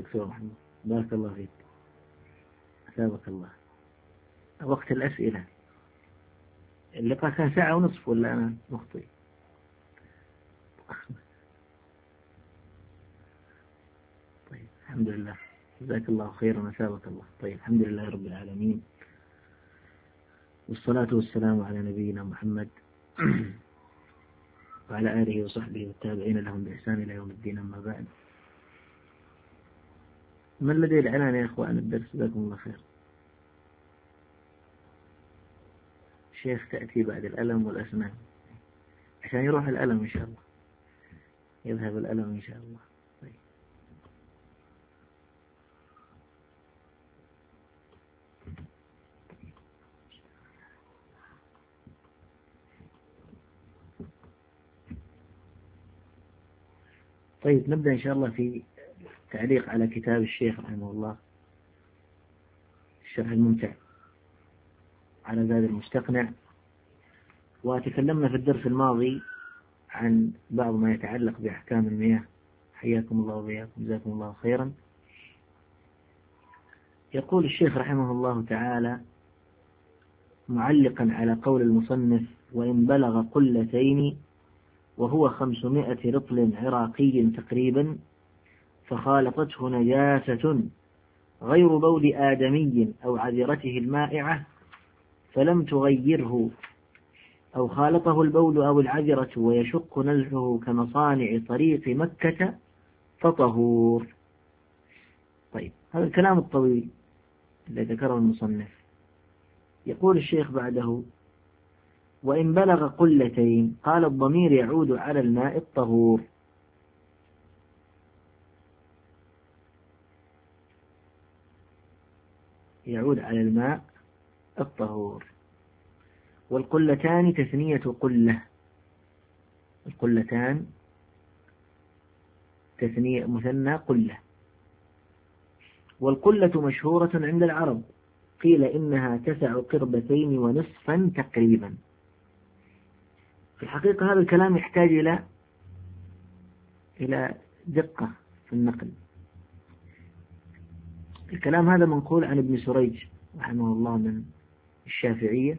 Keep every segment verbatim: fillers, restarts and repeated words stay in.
دكتور محمد، بارك الله فيك، أثابك الله. وقت الأسئلة اللقاء كان ساعة ونصف ولا أنا مخطئ؟ طيب الحمد لله، جزاك الله خيرا وأثابك الله. طيب الحمد لله رب العالمين، والصلاة والسلام على نبينا محمد وعلى آله وصحبه والتابعين لهم بإحسان إلى يوم الدين. أما بعد، من لديه العنان يا إخوان الدرس؟ جزاكم الله خير. شيخ تأتي بعد الألم والأسنان عشان يروح الألم إن شاء الله، يذهب الألم إن شاء الله. طيب. طيب نبدأ إن شاء الله في تعليق على كتاب الشيخ رحمه الله، الشرح الممتع على زاد المستقنع. وتكلمنا في الدرس الماضي عن بعض ما يتعلق بأحكام المياه، حياكم الله وبياكم، جزاكم الله خيرا. يقول الشيخ رحمه الله تعالى معلقا على قول المصنف: وإن بلغ قلتين وهو خمسمائة رطل عراقي تقريبا فخالطته نجاسة غير بول آدمي أو عذرته المائعة فلم تغيره، أو خالطه البول أو العذرة ويشق نزعه كمصانع طريق مكة فطهور. طيب هذا الكلام الطويل الذي ذكره المصنف. يقول الشيخ بعده: وإن بلغ قلتين، قال الضمير يعود على الماء الطهور. يعود على الماء الطهور. والقلتان تثنية قلة، القلتان تثنية مثنى قلة. والقلة مشهورة عند العرب، قيل إنها تسع قربتين ونصفا تقريبا. في الحقيقة هذا الكلام يحتاج إلى إلى دقة في النقل. الكلام هذا منقول عن ابن سريج رحمه الله من الشافعية،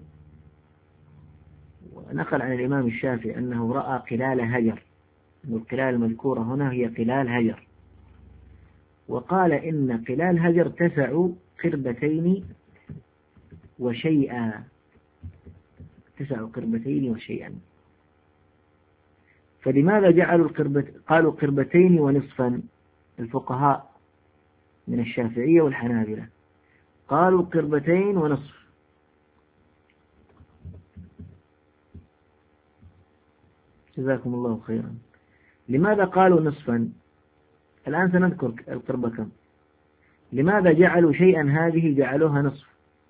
ونقل عن الإمام الشافعي أنه رأى قلال هجر، أن القلال المذكورة هنا هي قلال هجر، وقال إن قلال هجر تسع قربتين وشيئا، تسع قربتين وشيئا. فلماذا جعلوا القربت قالوا قربتين ونصفا؟ الفقهاء من الشافعية والحنابلة قالوا قربتين ونصف. جزاكم الله خيرا. لماذا قالوا نصفا؟ الآن سنذكر القربة كم. لماذا جعلوا شيئا هذه جعلوها نصف؟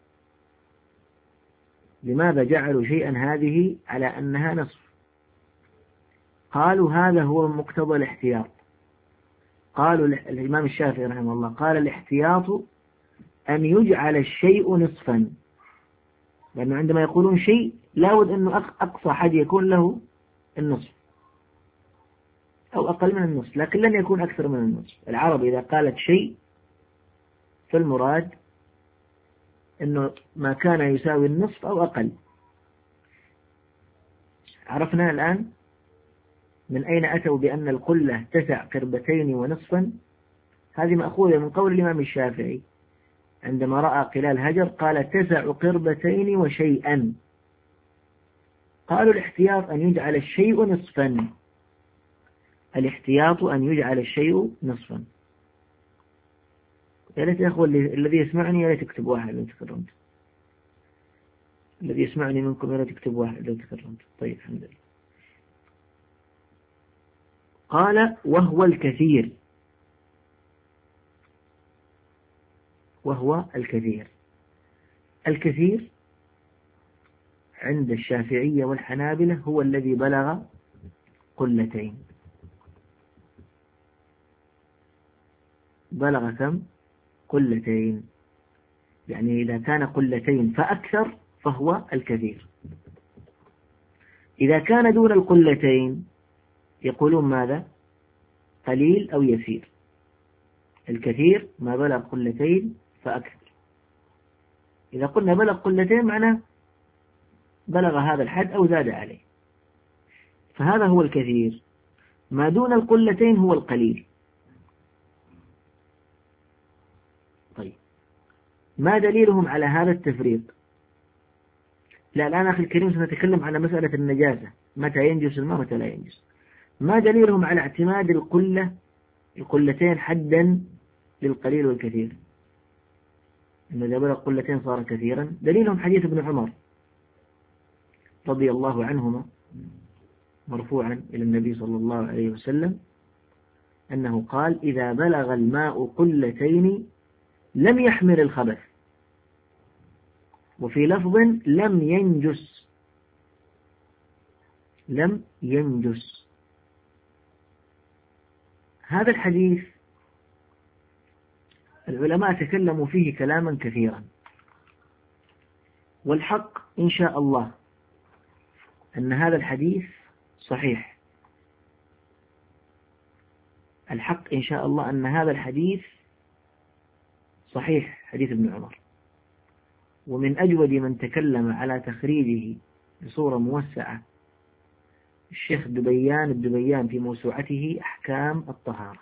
لماذا جعلوا شيئا هذه على أنها نصف؟ قالوا هذا هو مقتضى الاحتياط. قالوا الإمام الشافعي رحمه الله قال: الاحتياط أن يجعل الشيء نصفا، لأنه عندما يقولون شيء لابد أنه أقصى حد يكون له النصف أو أقل من النصف، لكن لن يكون أكثر من النصف. العرب إذا قالت شيء فالمراد أنه ما كان يساوي النصف أو أقل. عرفنا الآن من أين أتوا بأن القلة تسع قربتين ونصفا. هذه مأخوذة من قول الإمام الشافعي عندما رأى قلال هجر قال: تسع قربتين وشيئا. قالوا الاحتياط أن يجعل الشيء نصفا، الاحتياط أن يجعل الشيء نصفا. يا ريت يا أخوة الذي يسمعني يا ريت يكتب واحد لو تكرمت، الذي يسمعني منكم يا ريت يكتب واحد لو تكرمت. طيب الحمد لله. قال: وهو الكثير، وهو الكثير. الكثير عند الشافعية والحنابلة هو الذي بلغ قلتين. بلغ كم؟ قلتين. يعني إذا كان قلتين فأكثر فهو الكثير. إذا كان دون القلتين يقولون ماذا؟ قليل أو يسير. الكثير ما بلغ قلتين فأكثر. إذا قلنا بلغ قلتين معناه بلغ هذا الحد أو زاد عليه، فهذا هو الكثير. ما دون القلتين هو القليل. طيب ما دليلهم على هذا التفريق؟ لا الآن أخي الكريم سنتكلم على مسألة النجاسة، متى ينجس الماء متى لا ينجس. ما دليلهم على اعتماد القلة القلتين حدا للقليل والكثير؟ إن إذا بلغ قلتين صار كثيرا. دليلهم حديث ابن عمر رضي الله عنهما مرفوعا إلى النبي صلى الله عليه وسلم أنه قال: إذا بلغ الماء قلتين لم يحمل الخبث، وفي لفظ لم ينجس. لم ينجس. هذا الحديث العلماء تكلموا فيه كلاما كثيرا، والحق إن شاء الله أن هذا الحديث صحيح. الحق إن شاء الله أن هذا الحديث صحيح، حديث ابن عمر. ومن أجود من تكلم على تخريجه بصورة موسعة الشيخ الدبيان الدبيان في موسوعته أحكام الطهارة،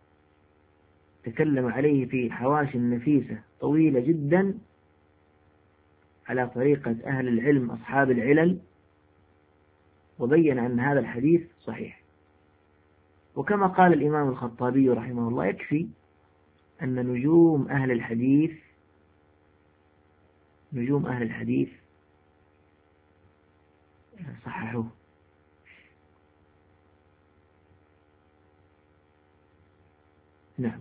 تكلم عليه في حواشي نفيسة طويلة جدا على طريقة أهل العلم أصحاب العلل، وبين أن هذا الحديث صحيح. وكما قال الإمام الخطابي رحمه الله: يكفي أن نجوم أهل الحديث نجوم أهل الحديث صححوه. نعم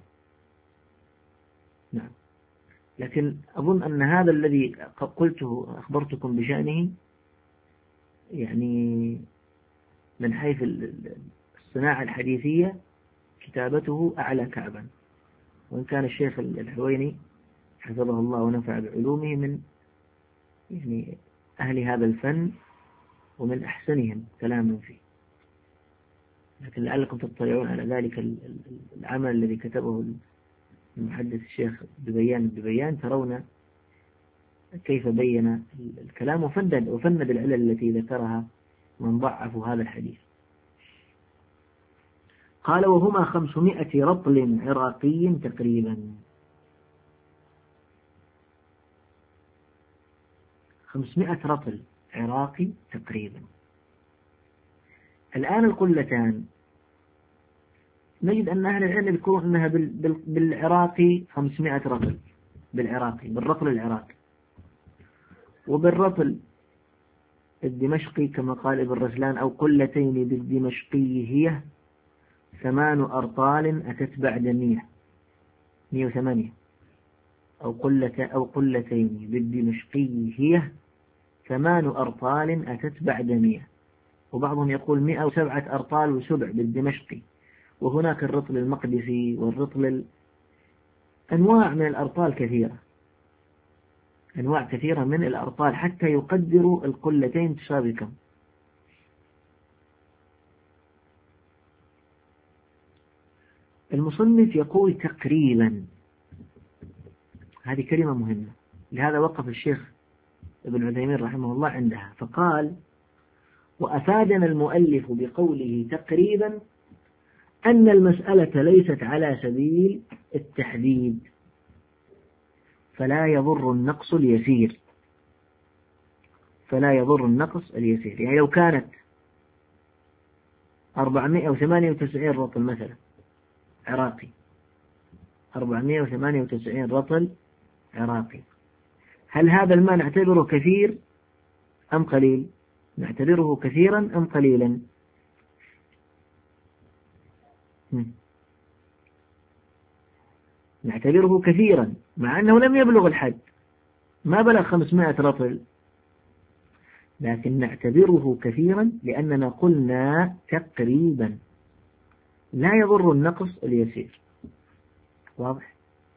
نعم. لكن أظن أن هذا الذي قلته أخبرتكم بشأنه يعني من حيث الصناعة الحديثية كتابته أعلى كعبا، وإن كان الشيخ الحويني حفظه الله ونفع بعلومه من يعني أهل هذا الفن ومن أحسنهم كلاما فيه، لكن لعلكم تطلعون على ذلك العمل الذي كتبه المحدث الشيخ دبيان الدبيان، ترون كيف بين الكلام وفند وفند العلل التي ذكرها من ضعفوا هذا الحديث. قال: وهما خمسمائة رطل عراقي تقريبا. خمسمائة رطل عراقي تقريبا. الآن القلتان نجد أن أهل العلم يذكرون أنها بالعراقي خمسمائة رطل، بالعراقي بالرطل العراقي، وبالرطل الدمشقي كما قال ابن رسلان: أو قلتين بالدمشقي هي ثمان أرطال أتت بعد مية مية وثمانية، أو قلة أو قلتين بالدمشقي هي ثمان أرطال أتت بعد مية. وبعضهم يقول مئة وسبعة أرطال وسبع بالدمشقي. وهناك الرطل المقدسي والرطل ال... أنواع من الأرطال كثيرة، أنواع كثيرة من الأرطال حتى يقدروا القلتين تساوي كم. المصنف يقول تقريبا، هذه كلمة مهمة، لهذا وقف الشيخ ابن عثيمين رحمه الله عندها فقال: وأفادنا المؤلف بقوله تقريبا أن المسألة ليست على سبيل التحديد، فلا يضر النقص اليسير فلا يضر النقص اليسير يعني لو كانت أربعمائة وثمانية وتسعين رطل مثلا عراقي، أربعمائة وثمانية وتسعين رطل عراقي، هل هذا الماء نعتبره كثير أم قليل؟ نعتبره كثيرا أم قليلا؟ نعتبره كثيرا مع أنه لم يبلغ الحد، ما بلغ خمسمائة رطل، لكن نعتبره كثيرا لأننا قلنا تقريبا لا يضر النقص اليسير. واضح؟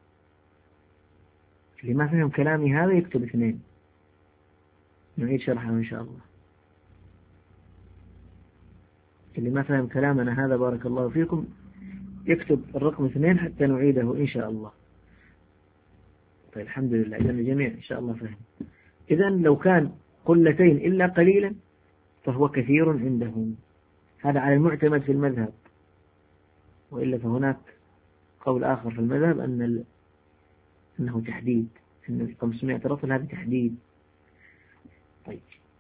اللي ما فهم كلامي هذا يكتب اثنين، نعيد شرحه إن شاء الله. اللي ما فهم كلامنا هذا بارك الله فيكم يكتب الرقم اثنين حتى نعيده إن شاء الله. طيب الحمد لله، إذن الجميع إن شاء الله فهم. إذن لو كان قلتين إلا قليلا فهو كثير عندهم، هذا على المعتمد في المذهب، وإلا فهناك قول آخر في المذهب أن ال... أنه تحديد، أن خمسمائة رطل هذا تحديد. طيب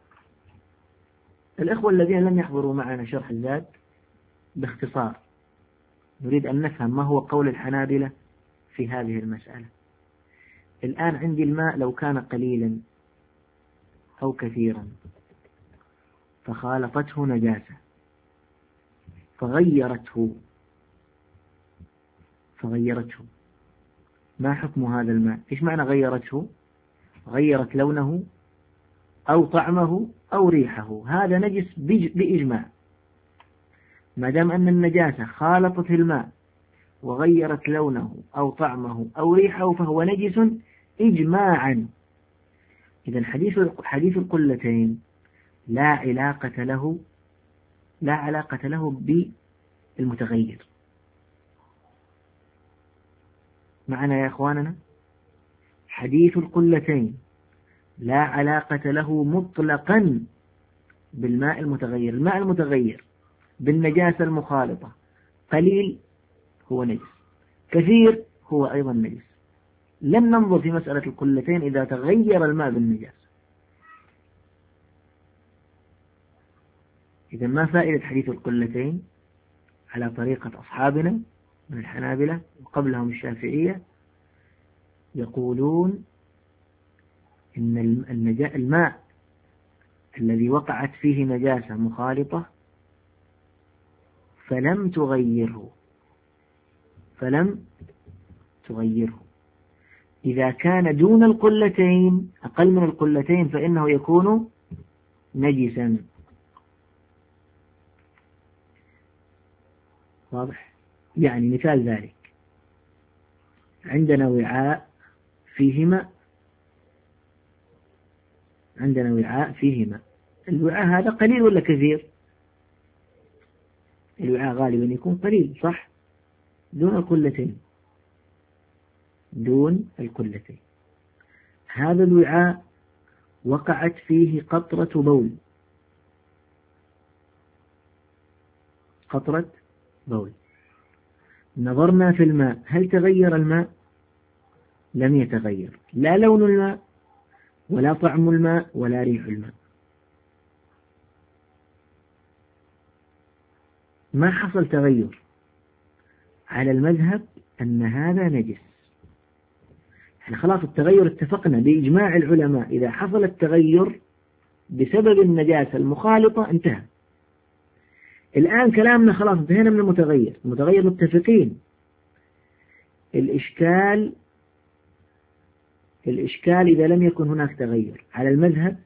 الأخوة الذين لم يحضروا معنا شرح الزاد باختصار نريد أن نفهم ما هو قول الحنابلة في هذه المسألة. الآن عندي الماء لو كان قليلا أو كثيرا فخالطته نجاسة فغيرته فغيرته ما حكم هذا الماء؟ إيش معنى غيرته؟ غيرت لونه أو طعمه أو ريحه، هذا نجس بإجماع. ما دام أن النجاسة خالطت الماء وغيرت لونه أو طعمه أو ريحه فهو نجس إجماعا. إذن حديث حديث القلتين لا علاقة له لا علاقة له بالمتغير. معنا يا إخواننا؟ حديث القلتين لا علاقة له مطلقا بالماء المتغير. الماء المتغير بالنجاسة المخالطة قليل هو نجس، كثير هو أيضا نجس. لن ننظر في مسألة القلتين إذا تغير الماء بالنجاسة. إذا ما فائدة حديث القلتين على طريقة أصحابنا من الحنابلة وقبلهم الشافعية؟ يقولون إن الماء الذي وقعت فيه نجاسة مخالطة فلم تغيره فلم تغيره إذا كان دون القلتين أقل من القلتين فإنه يكون نجسا. واضح؟ يعني مثال ذلك عندنا وعاء فيه ماء عندنا وعاء فيه ماء الوعاء هذا قليل ولا كثير؟ الوعاء غالبا يكون قليل صح؟ دون القلتين دون القلتين هذا الوعاء وقعت فيه قطرة بول قطرة بول نظرنا في الماء هل تغير الماء؟ لم يتغير، لا لون الماء ولا طعم الماء ولا ريح الماء، ما حصل تغير. على المذهب أن هذا نجس. احنا خلاص التغير اتفقنا بإجماع العلماء إذا حصل التغير بسبب النجاسة المخالطة انتهى. الآن كلامنا خلاص انتهينا من المتغير، المتغير متفقين. الإشكال الإشكال إذا لم يكن هناك تغير. على المذهب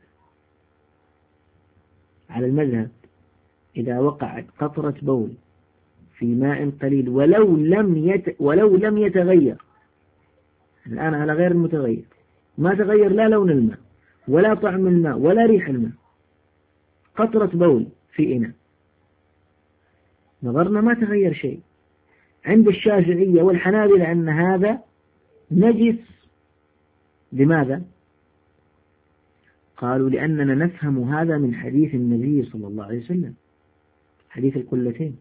على المذهب إذا وقعت قطرة بول في ماء قليل ولو لم يت ولو لم يتغير، الآن على غير المتغير، ما تغير لا لون الماء ولا طعم الماء ولا ريح الماء، قطرة بول في إناء، نظرنا ما تغير شيء. عند الشافعية والحنابلة أن هذا نجس. لماذا؟ قالوا لأننا نفهم هذا من حديث النبي صلى الله عليه وسلم، حديث القلتين.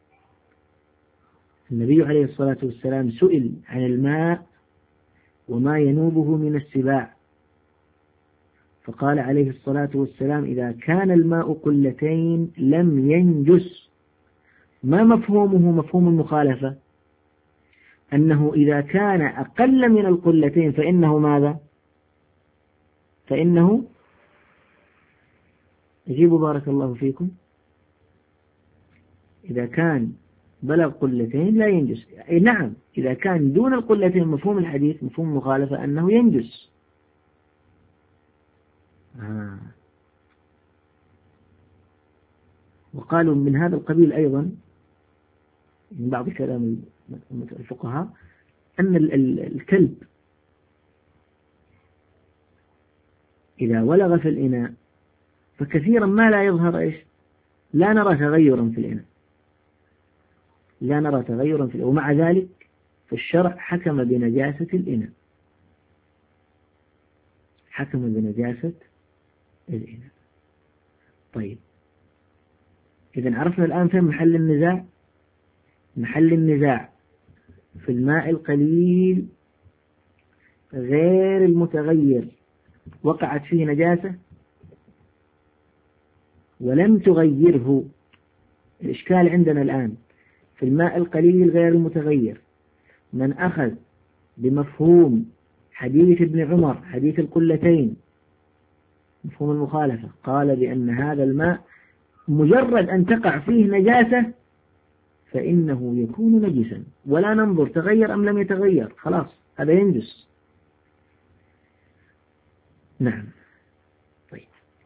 النبي عليه الصلاة والسلام سئل عن الماء وما ينوبه من السباع، فقال عليه الصلاة والسلام إذا كان الماء قلتين لم ينجس. ما مفهومه مفهوم المخالفة؟ أنه إذا كان أقل من القلتين فإنه ماذا؟ فإنه أجيبوا بارك الله فيكم، إذا كان بلغ قلتين لا ينجس. أي نعم، إذا كان دون القلتين مفهوم الحديث مفهوم المخالفة أنه ينجس. آه. وقالوا من هذا القبيل أيضا من بعض كلام الفقهاء أن الكلب إذا ولغ في الإناء فكثيرا ما لا يظهر إيش؟ لا نرى تغيرا في الإناء، لا نرى تغيرا في، ومع ذلك في الشرع حكم بنجاسة الإناء، حكم بنجاسة الإناء. طيب إذن عرفنا الآن فين محل النزاع. محل النزاع في الماء القليل غير المتغير وقعت فيه نجاسة ولم تغيره. الإشكال عندنا الآن في الماء القليل غير المتغير، من أخذ بمفهوم حديث ابن عمر حديث القلتين، مفهوم المخالفة، قال بأن هذا الماء مجرد أن تقع فيه نجاسة فإنه يكون نجسا ولا ننظر تغير أم لم يتغير، خلاص هذا ينجس. نعم. طيب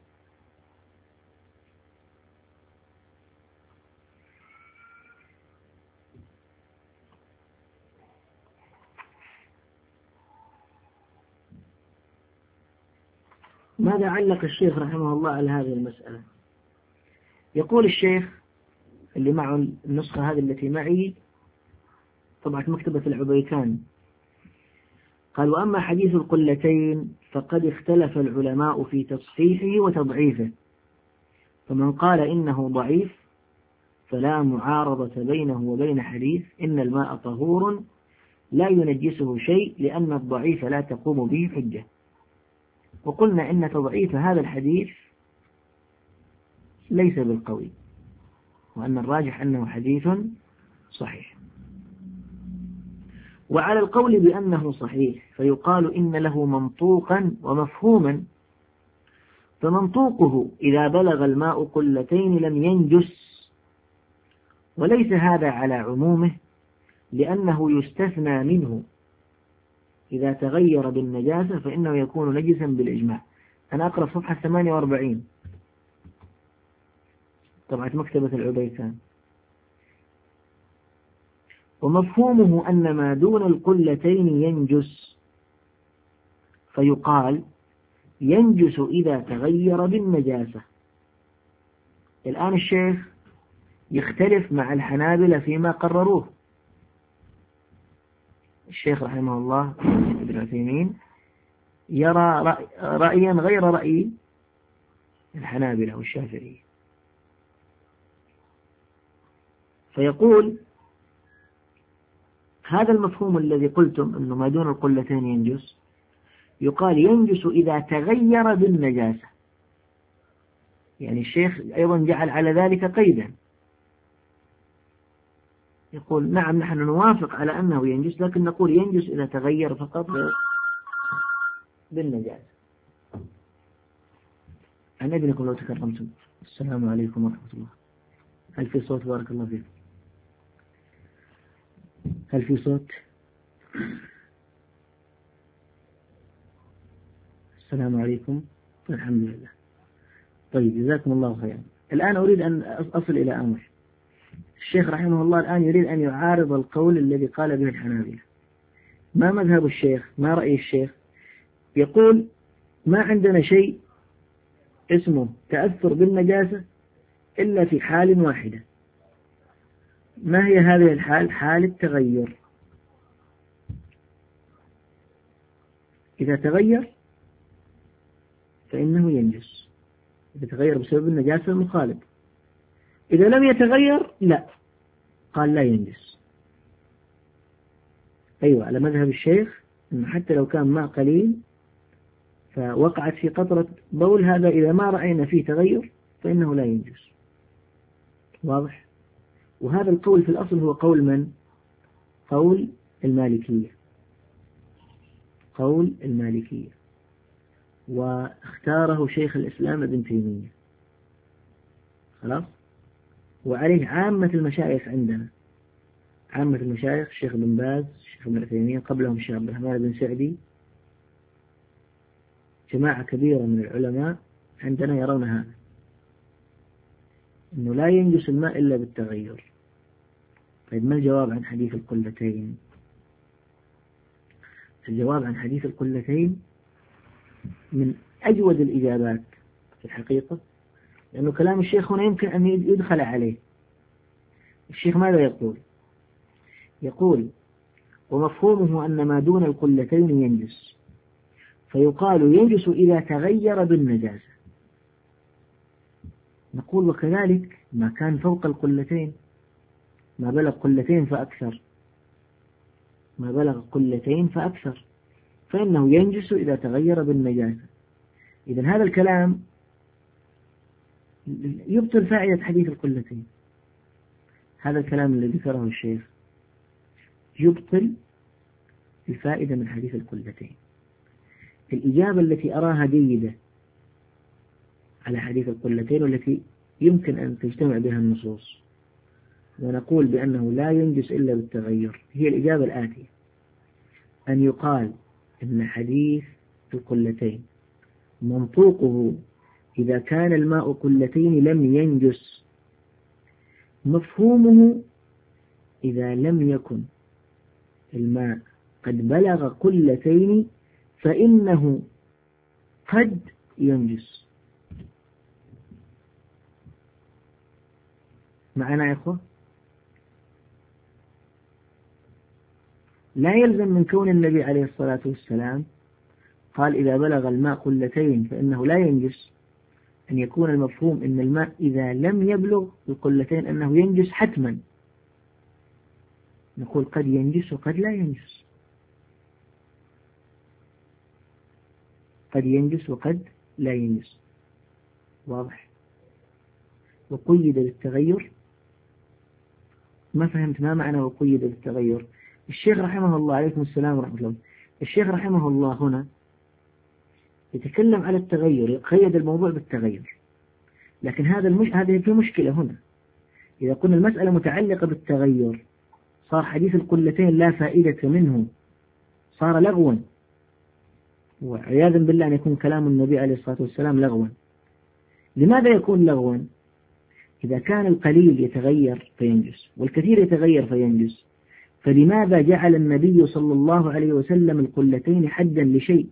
ماذا علق الشيخ رحمه الله على هذه المسألة؟ يقول الشيخ اللي معه النسخة هذه التي معي طبعا مكتبة العبيكان، قال: وأما حديث القلتين فقد اختلف العلماء في تصحيحه وتضعيفه، فمن قال إنه ضعيف فلا معارضة بينه وبين حديث إن الماء طهور لا ينجسه شيء لأن الضعيف لا تقوم به حجة. وقلنا إن تضعيف هذا الحديث ليس بالقوي، وأن الراجح أنه حديث صحيح. وعلى القول بأنه صحيح فيقال إن له منطوقا ومفهوما، فمنطوقه إذا بلغ الماء قلتين لم ينجس، وليس هذا على عمومه لأنه يستثنى منه إذا تغير بالنجاسة فإنه يكون نجسا بالإجماع. أنا أقرأ صفحة ثمانية وأربعين طبعة مكتبة العبيكان. ومفهومه أن ما دون القلتين ينجس، فيقال ينجس إذا تغير بالنجاسة. الآن الشيخ يختلف مع الحنابلة فيما قرروه. الشيخ رحمه الله ابن عثيمين يرى رأيا غير رأي الحنابلة والشافعية، فيقول هذا المفهوم الذي قلتم أنه ما دون القلتين ينجس، يقال ينجس إذا تغير بالنجاسة. يعني الشيخ أيضا جعل على ذلك قيدا، يقول نعم نحن نوافق على أنه ينجس، لكن نقول ينجس إذا تغير فقط بالنجاسة. عن ابنكم لو تكرمتم. السلام عليكم ورحمة الله. هل في صوت؟ بارك الله فيكم. هل في صوت؟ السلام عليكم. الحمد لله. طيب جزاكم الله خيرا. الآن أريد أن أصل إلى أمر. الشيخ رحمه الله الآن يريد أن يعارض القول الذي قال به الحنابلة. ما مذهب الشيخ؟ ما رأي الشيخ؟ يقول ما عندنا شيء اسمه تأثر بالنجاسة إلا في حال واحدة. ما هي هذه الحال؟ حال التغير. إذا تغير فإنه ينجس، إذا تغير بسبب النجاسة المخالب. إذا لم يتغير لا، قال لا ينجس. أيوة، على مذهب الشيخ أنه حتى لو كان ماء قليل فوقعت في قطرة بول، هذا إذا ما رأينا فيه تغير فإنه لا ينجس. واضح؟ وهذا القول في الأصل هو قول من؟ قول المالكية، قول المالكية، واختاره شيخ الإسلام ابن تيمية. خلاص؟ وعليه عامة المشايخ عندنا، عامة المشايخ الشيخ بن باز، الشيخ ابن عثيمين، قبلهم الشيخ عبد الرحمن بن سعدي، جماعة كبيرة من العلماء عندنا يرون هذا، أنه لا ينجس الماء إلا بالتغير. طيب ما الجواب عن حديث القلتين؟ الجواب عن حديث القلتين من أجود الإجابات في الحقيقة، لأنه كلام الشيخ هنا يمكن أن يدخل عليه. الشيخ ماذا يقول؟ يقول ومفهومه أن ما دون القلتين ينجس، فيقال ينجس إذا تغير بالنجاسة. نقول وكذلك ما كان فوق القلتين، ما بلغ قلتين فأكثر، ما بلغ قلتين فأكثر فإنه ينجس إذا تغير بالنجاسة. إذن هذا الكلام يبطل فائدة حديث القلتين. هذا الكلام الذي ذكره الشيخ يبطل الفائدة من حديث القلتين. الإجابة التي أراها جيدة على حديث القلتين والتي يمكن أن تجتمع بها النصوص ونقول بأنه لا ينجس إلا بالتغير هي الإجابة الآتية: أن يقال إن حديث القلتين منطوقه إذا كان الماء قلتين لم ينجس، مفهومه إذا لم يكن الماء قد بلغ قلتين فإنه قد ينجس. معنا يا أخوة؟ لا يلزم من كون النبي عليه الصلاة والسلام قال إذا بلغ الماء قلتين فإنه لا ينجس أن يكون المفهوم أن الماء إذا لم يبلغ القلتين أنه ينجس حتما. نقول قد ينجس وقد لا ينجس، قد ينجس وقد لا ينجس. واضح؟ وقيد بالتغير. ما فهمت ما معنى وقيد بالتغير؟ الشيخ رحمه الله عليكم السلام ورحمة الله، الشيخ رحمه الله هنا يتكلم على التغير، يقيد الموضوع بالتغير، لكن هذا المش... هذه في مشكلة هنا. إذا قلنا المسألة متعلقة بالتغير صار حديث القلتين لا فائدة منه، صار لغوا، وعياذا بالله أن يكون كلام النبي عليه الصلاة والسلام لغوا. لماذا يكون لغوا؟ إذا كان القليل يتغير فينجس والكثير يتغير فينجس، فلماذا جعل النبي صلى الله عليه وسلم القلتين حدا لشيء؟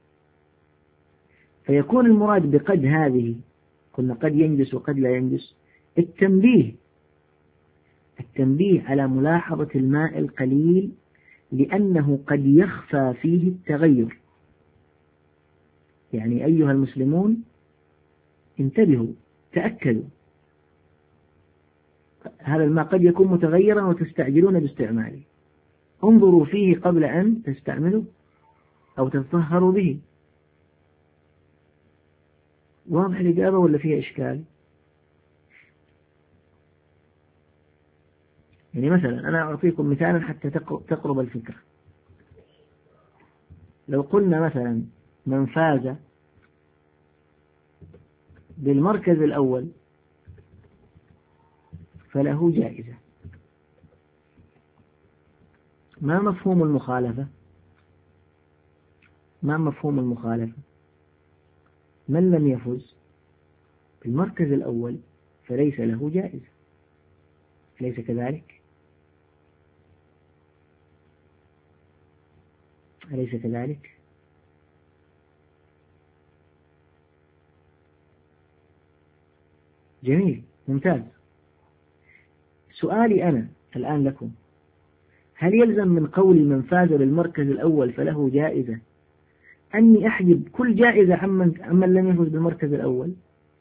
فيكون المراد بقد هذه، قلنا قد ينجس وقد لا ينجس، التنبيه التنبيه على ملاحظة الماء القليل لأنه قد يخفى فيه التغير. يعني أيها المسلمون انتبهوا، تأكدوا، هذا الماء قد يكون متغيرا وتستعجلون باستعماله، انظروا فيه قبل أن تستعملوا أو تتطهروا به. واضح الإجابة ولا فيها إشكال؟ يعني مثلا أنا أعطيكم مثالا حتى تقرب الفكرة. لو قلنا مثلا من فاز بالمركز الأول فله جائزة، ما مفهوم المخالفة؟ ما مفهوم المخالفة؟ من لم يفز بالمركز الأول فليس له جائزة، أليس كذلك؟ أليس كذلك؟ جميل، ممتاز. سؤالي أنا الآن لكم: هل يلزم من قول من فاز بالمركز الأول فله جائزة أني أحجب كل جائزة عمن, عمن لم يفز بالمركز الأول؟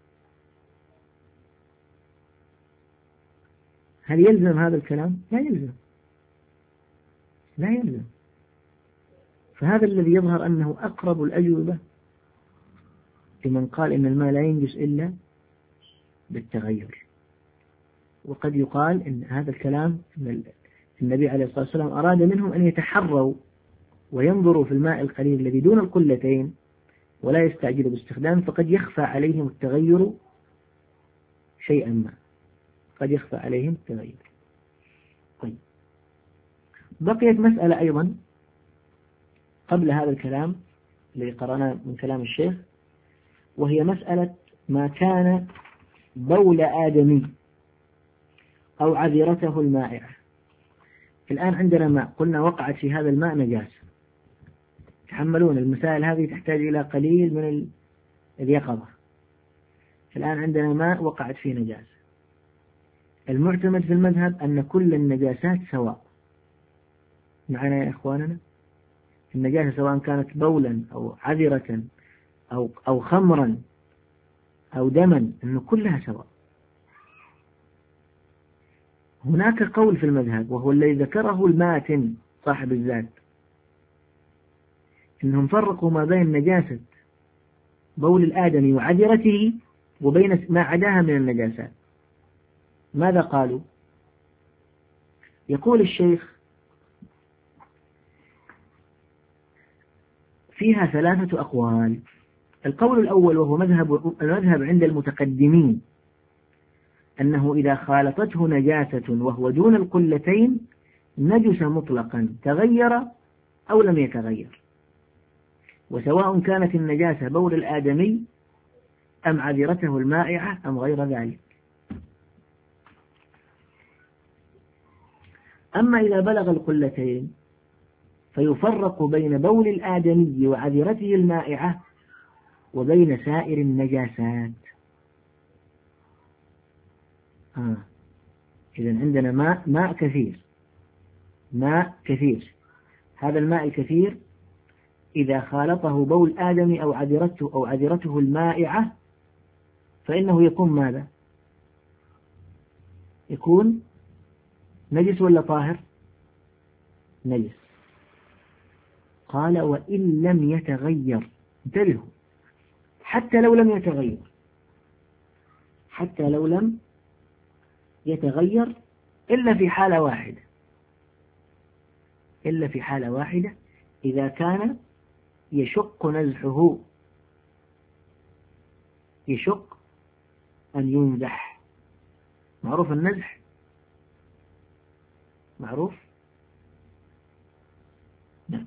هل يلزم هذا الكلام؟ لا يلزم، لا يلزم. فهذا الذي يظهر أنه أقرب الأجوبة لمن قال إن الماء لا ينجس إلا بالتغير. وقد يقال إن هذا الكلام إن النبي عليه الصلاة والسلام أراد منهم أن يتحروا وينظروا في الماء القليل الذي دون القلتين ولا يستعجلوا باستخدامه، فقد يخفى عليهم التغير شيئا ما، قد يخفى عليهم التغير. طيب، بقيت مسألة أيضا قبل هذا الكلام الذي قرأناه من كلام الشيخ، وهي مسألة ما كان بول آدمي أو عذرته المائعة. الآن عندنا ماء قلنا وقعت في هذا الماء نجاسة، تحملون المسائل هذه تحتاج إلى قليل من اليقظة. الآن عندنا ماء وقعت فيه نجاسة. المعتمد في المذهب أن كل النجاسات سواء، معنا يا إخواننا؟ النجاسة سواء كانت بولا أو عذرة أو, أو خمرا أو دما، أنه كلها سواء. هناك قول في المذهب وهو الذي ذكره الماتن صاحب الزاد، إنهم فرقوا ما بين نجاسة بول الآدمي وعذرته وبين ما عداها من النجاسات. ماذا قالوا؟ يقول الشيخ فيها ثلاثة أقوال. القول الأول وهو مذهب المذهب عند المتقدمين أنه إذا خالطته نجاسة وهو دون القلتين نجس مطلقا تغير أو لم يتغير، وسواء كانت النجاسة بول الآدمي أم عذرته المائعة أم غير ذلك. أما إذا بلغ القلتين فيفرق بين بول الآدمي وعذرته المائعة وبين سائر النجاسات. آه. إذن عندنا ماء ماء كثير ماء كثير هذا الماء الكثير إذا خالطه بول آدمي أو عذرته أو عذرته المائعة فإنه يكون ماذا؟ يكون نجس ولا طاهر؟ نجس. قال وإن لم يتغير، انتبهوا، حتى لو لم يتغير حتى لو لم يتغير إلا في حالة واحدة إلا في حالة واحدة إذا كان يشق نزحه يشق أن ينزح. معروف النزح؟ معروف؟ نعم.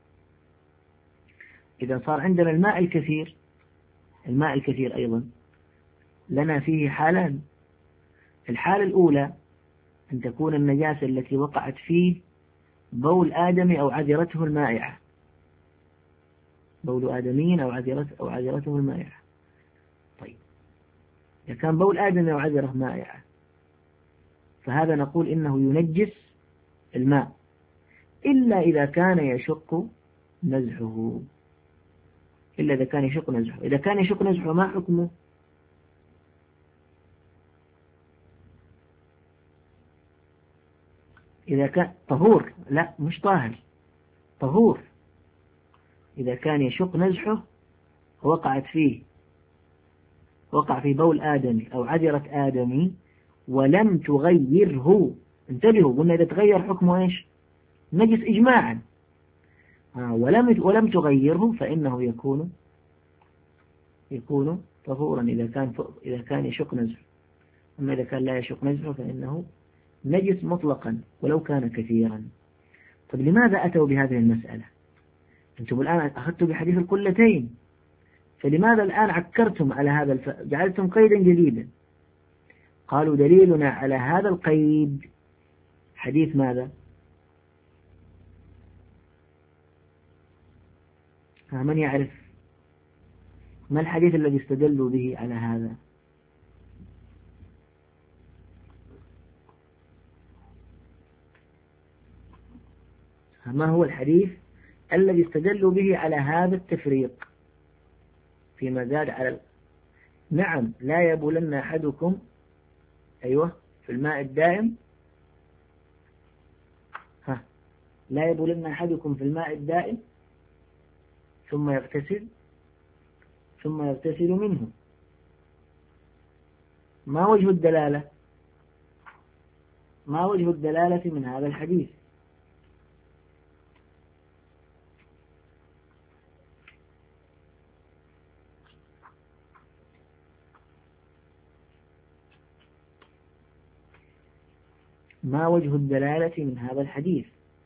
إذا صار عندنا الماء الكثير الماء الكثير أيضا لنا فيه حالان. الحالة الأولى أن تكون النجاسة التي وقعت فيه بول آدمي أو عذرته المائعة بول آدمي أو عذرته أو عذرته المائعة. طيب إذا كان بول آدمي أو عذرة مائعة فهذا نقول إنه ينجس الماء إلا إذا كان يشق نزحه إلا إذا كان يشق نزحه إذا كان يشق نزحه ما حكمه؟ إذا كان طهور، لا مش طاهر، طهور. إذا كان يشق نزحه وقعت فيه وقع في بول آدمي أو عذرة آدمي ولم تغيره، انتبهوا قلنا إذا تغير حكمه إيش؟ نجس إجماعا. آه ولم ولم تغيره فإنه يكون يكون طهورا إذا كان إذا كان يشق نزحه. أما إذا كان لا يشق نزحه فإنه نجس مطلقا ولو كان كثيرا. طيب لماذا أتوا بهذه المسألة؟ أنتم الآن أخذتوا بحديث القلتين، فلماذا الآن عكرتم على هذا الف... جعلتم قيدا جديدا؟ قالوا دليلنا على هذا القيد حديث ماذا؟ من يعرف ما الحديث الذي استدلوا به على هذا؟ ما هو الحديث الذي استدلوا به على هذا التفريق فيما زاد على ال... نعم لا يبولن أحدكم أيوة في الماء الدائم ها لا يبولن أحدكم في الماء الدائم ثم يغتسل ثم يغتسل منه. ما وجه الدلالة ما وجه الدلالة من هذا الحديث؟ ما وجه الدلالة من هذا الحديث؟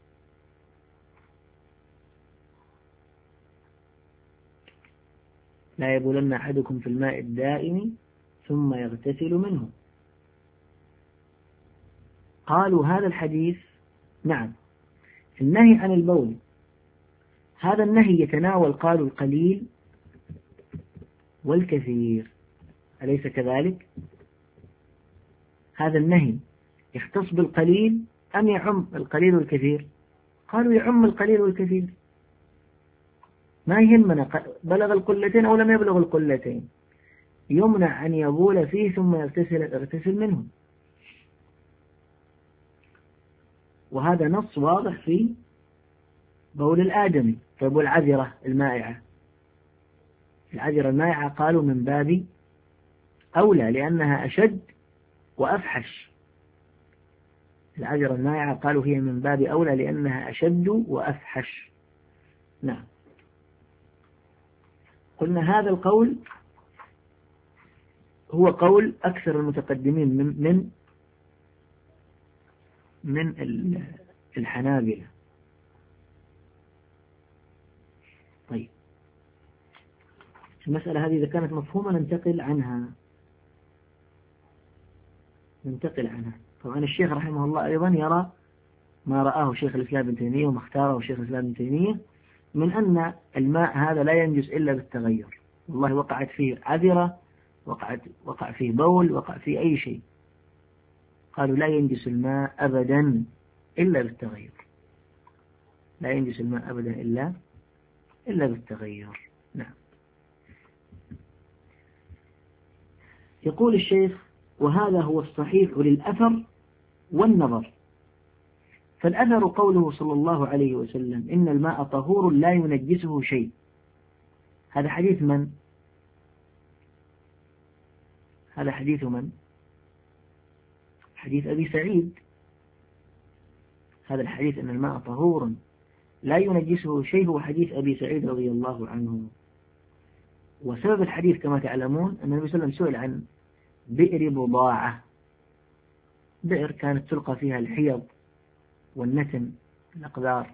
لا يبولن أحدكم في الماء الدائم ثم يغتسل منه. قالوا هذا الحديث نعم النهي عن البول، هذا النهي يتناول قالوا القليل والكثير، أليس كذلك؟ هذا النهي يختص بالقليل أم يعم القليل والكثير؟ قالوا يعم القليل والكثير، ما يهمنا بلغ القلتين أو لم يبلغ القلتين، يمنع أن يبول فيه ثم يغتسل, يغتسل منه. وهذا نص واضح في بول الآدمي. طيب والعذرة المائعة، العذرة المائعة قالوا من باب أولى لأنها أشد وأفحش. العذرة المائعة قالوا هي من باب أولى لأنها أشد وأفحش. نعم. قلنا هذا القول هو قول أكثر المتقدمين من من من الحنابلة. طيب المسألة هذه إذا كانت مفهومة ننتقل عنها ننتقل عنها طبعا الشيخ رحمه الله أيضا يرى ما رآه شيخ الإسلام ابن تيمية وما اختاره شيخ الإسلام ابن تيمية من أن الماء هذا لا ينجس إلا بالتغير. والله وقعت فيه عذرة، وقعت وقع فيه بول، وقع فيه أي شيء، قالوا لا ينجس الماء أبدا إلا بالتغير، لا ينجس الماء أبدا إلا إلا بالتغير. نعم. يقول الشيخ وهذا هو الصحيح للأثر والنظر. فالأثر قوله صلى الله عليه وسلم إن الماء طهور لا ينجسه شيء، هذا حديث من؟ هذا حديث من؟ حديث أبي سعيد. هذا الحديث أن الماء طهور لا ينجسه شيء هو حديث أبي سعيد رضي الله عنه. وسبب الحديث كما تعلمون أن النبي صلى الله عليه وسلم سئل عن بئر بضاعة، بئر كانت تلقى فيها الحيض والنتن الأقذار،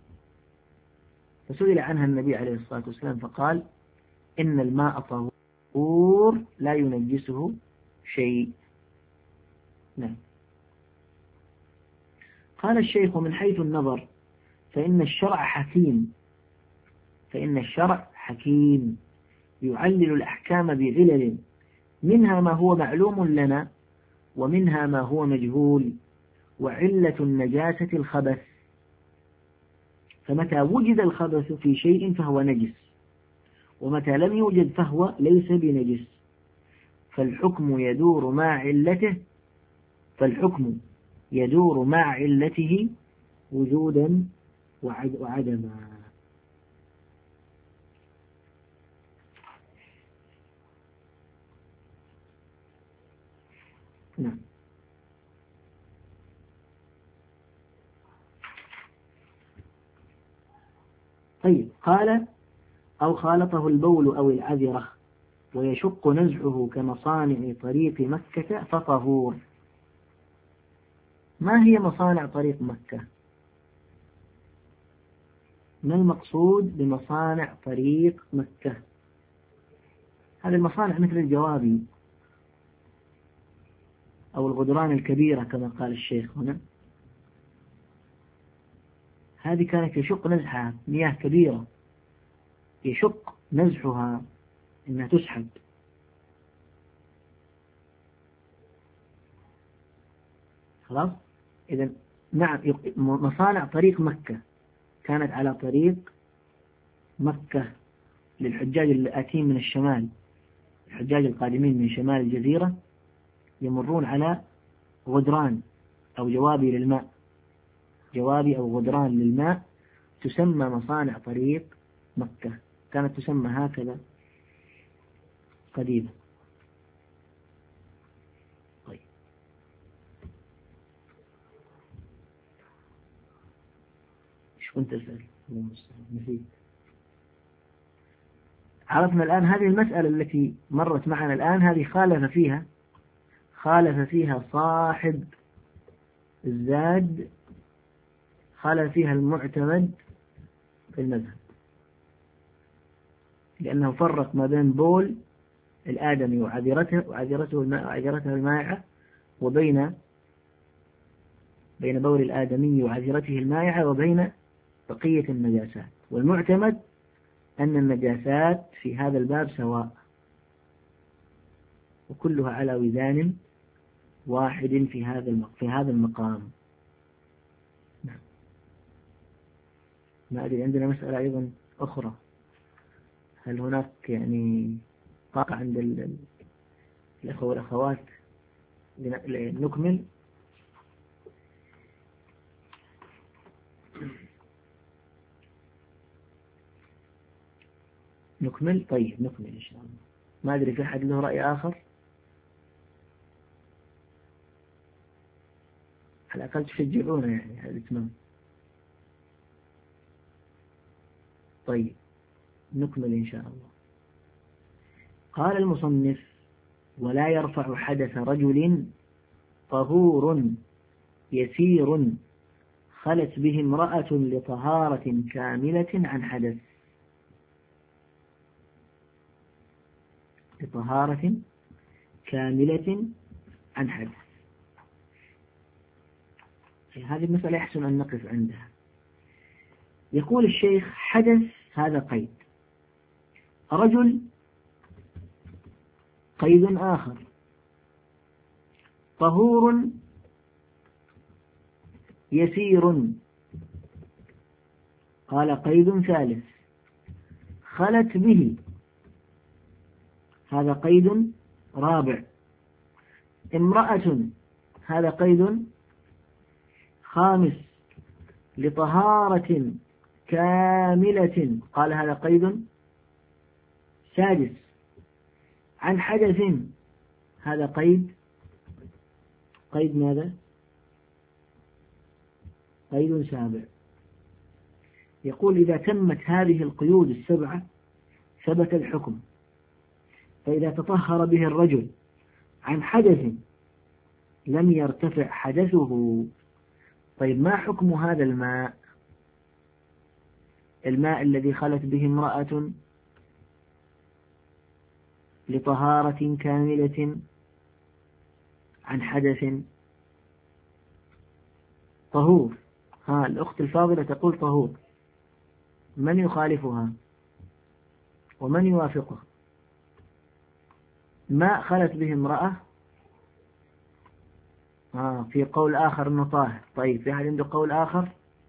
فسئل عنها النبي عليه الصلاة والسلام فقال إن الماء طهور لا ينجسه شيء. نعم. قال الشيخ من حيث النظر فإن الشرع حكيم فإن الشرع حكيم يعلل الأحكام بعلل منها ما هو معلوم لنا ومنها ما هو مجهول، وعلة النجاسة الخبث، فمتى وجد الخبث في شيء فهو نجس، ومتى لم يوجد فهو ليس بنجس، فالحكم يدور مع علته فالحكم يدور مع علته وجودا وعدما. نعم. طيب قال أو خالطه البول أو العذرة ويشق نزعه كمصانع طريق مكة فطهور. ما هي مصانع طريق مكة؟ ما المقصود بمصانع طريق مكة؟ هذه المصانع مثل الجوابي أو الغدران الكبيرة كما قال الشيخ هنا، هذه كانت يشق نزحها مياه كبيرة، يشق نزحها إنها تسحب. خلاص. إذا نعم مصانع طريق مكة كانت على طريق مكة للحجاج الآتين من الشمال، الحجاج القادمين من شمال الجزيرة يمرون على غدران أو جوابي للماء، جوابي أو غدران للماء تسمى مصانع طريق مكة، كانت تسمى هكذا قديما. طيب إيش كنت أسأل؟ نسيت. عرفنا الآن هذه المسألة التي مرت معنا الآن، هذه خالف فيها خالف فيها صاحب الزاد، خالف فيها المعتمد في المذهب، لأنه فرق ما بين بول الآدمي وعذرته وعذرته الماء وعذرته المائعة وبين بين بول الآدمي وعذرته المائعة وبين بقية النجاسات. والمعتمد أن النجاسات في هذا الباب سواء وكلها على وزان واحد في هذا في هذا المقام. نعم. ما أدري، عندنا مسألة أيضا أخرى، هل هناك يعني طاقة عند الأخوة والأخوات نكمل؟ نكمل طيب نكمل إن شاء الله. ما أدري في أحد له رأي آخر؟ على الأقل تشجعونا يعني هذا الإتمام. طيب نكمل إن شاء الله. قال المصنف: ولا يرفع حدث رجل طهور يسير خلت به امرأة لطهارة كاملة عن حدث، لطهارة كاملة عن حدث. هذه المسألة يحسن أن نقف عندها. يقول الشيخ: حدث هذا قيد، رجل قيد آخر، طهور يسير قال قيد ثالث، خلت به هذا قيد رابع، امرأة هذا قيد خامس، لطهارة كاملة قال هذا قيد سادس، عن حدث هذا قيد قيد ماذا؟ قيد سابع. يقول: إذا تمت هذه القيود السبعة ثبت الحكم. فإذا تطهر به الرجل عن حدث لم يرتفع حدثه. طيب ما حكم هذا الماء؟ الماء الذي خلت به امرأة لطهارة كاملة عن حدث طهور. ها الأخت الفاضلة تقول طهور، من يخالفها ومن يوافقه؟ ماء خلت به امرأة آه في قول آخر أنه طاهر. طيب في أحد عنده قول آخر؟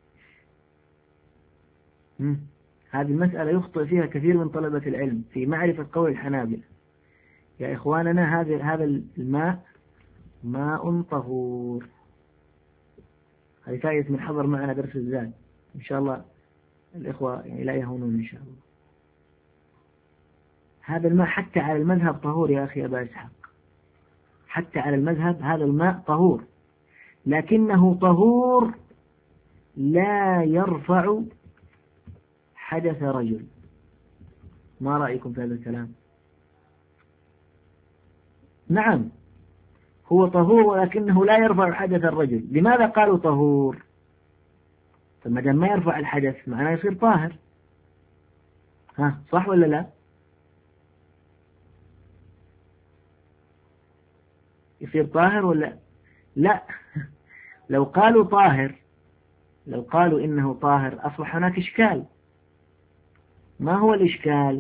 مم. هذه المسألة يخطئ فيها كثير من طلبة العلم في معرفة قول الحنابلة. يا إخواننا هذا هذا الماء ماء طهور. هذه فائدة من حضر معنا درس الزاد، إن شاء الله الإخوة يعني لا يهونون إن شاء الله. هذا الماء حتى على المذهب طهور يا أخي أبا إسحاق، حتى على المذهب هذا الماء طهور، لكنه طهور لا يرفع حدث رجل. ما رأيكم في هذا الكلام؟ نعم هو طهور ولكنه لا يرفع حدث الرجل. لماذا قالوا طهور؟ فما دام ما يرفع الحدث معناه يصير طاهر. ها صح ولا لا؟ يصير طاهر ولا لا؟ لو قالوا طاهر، لو قالوا إنه طاهر أصبح هناك إشكال. ما هو الإشكال؟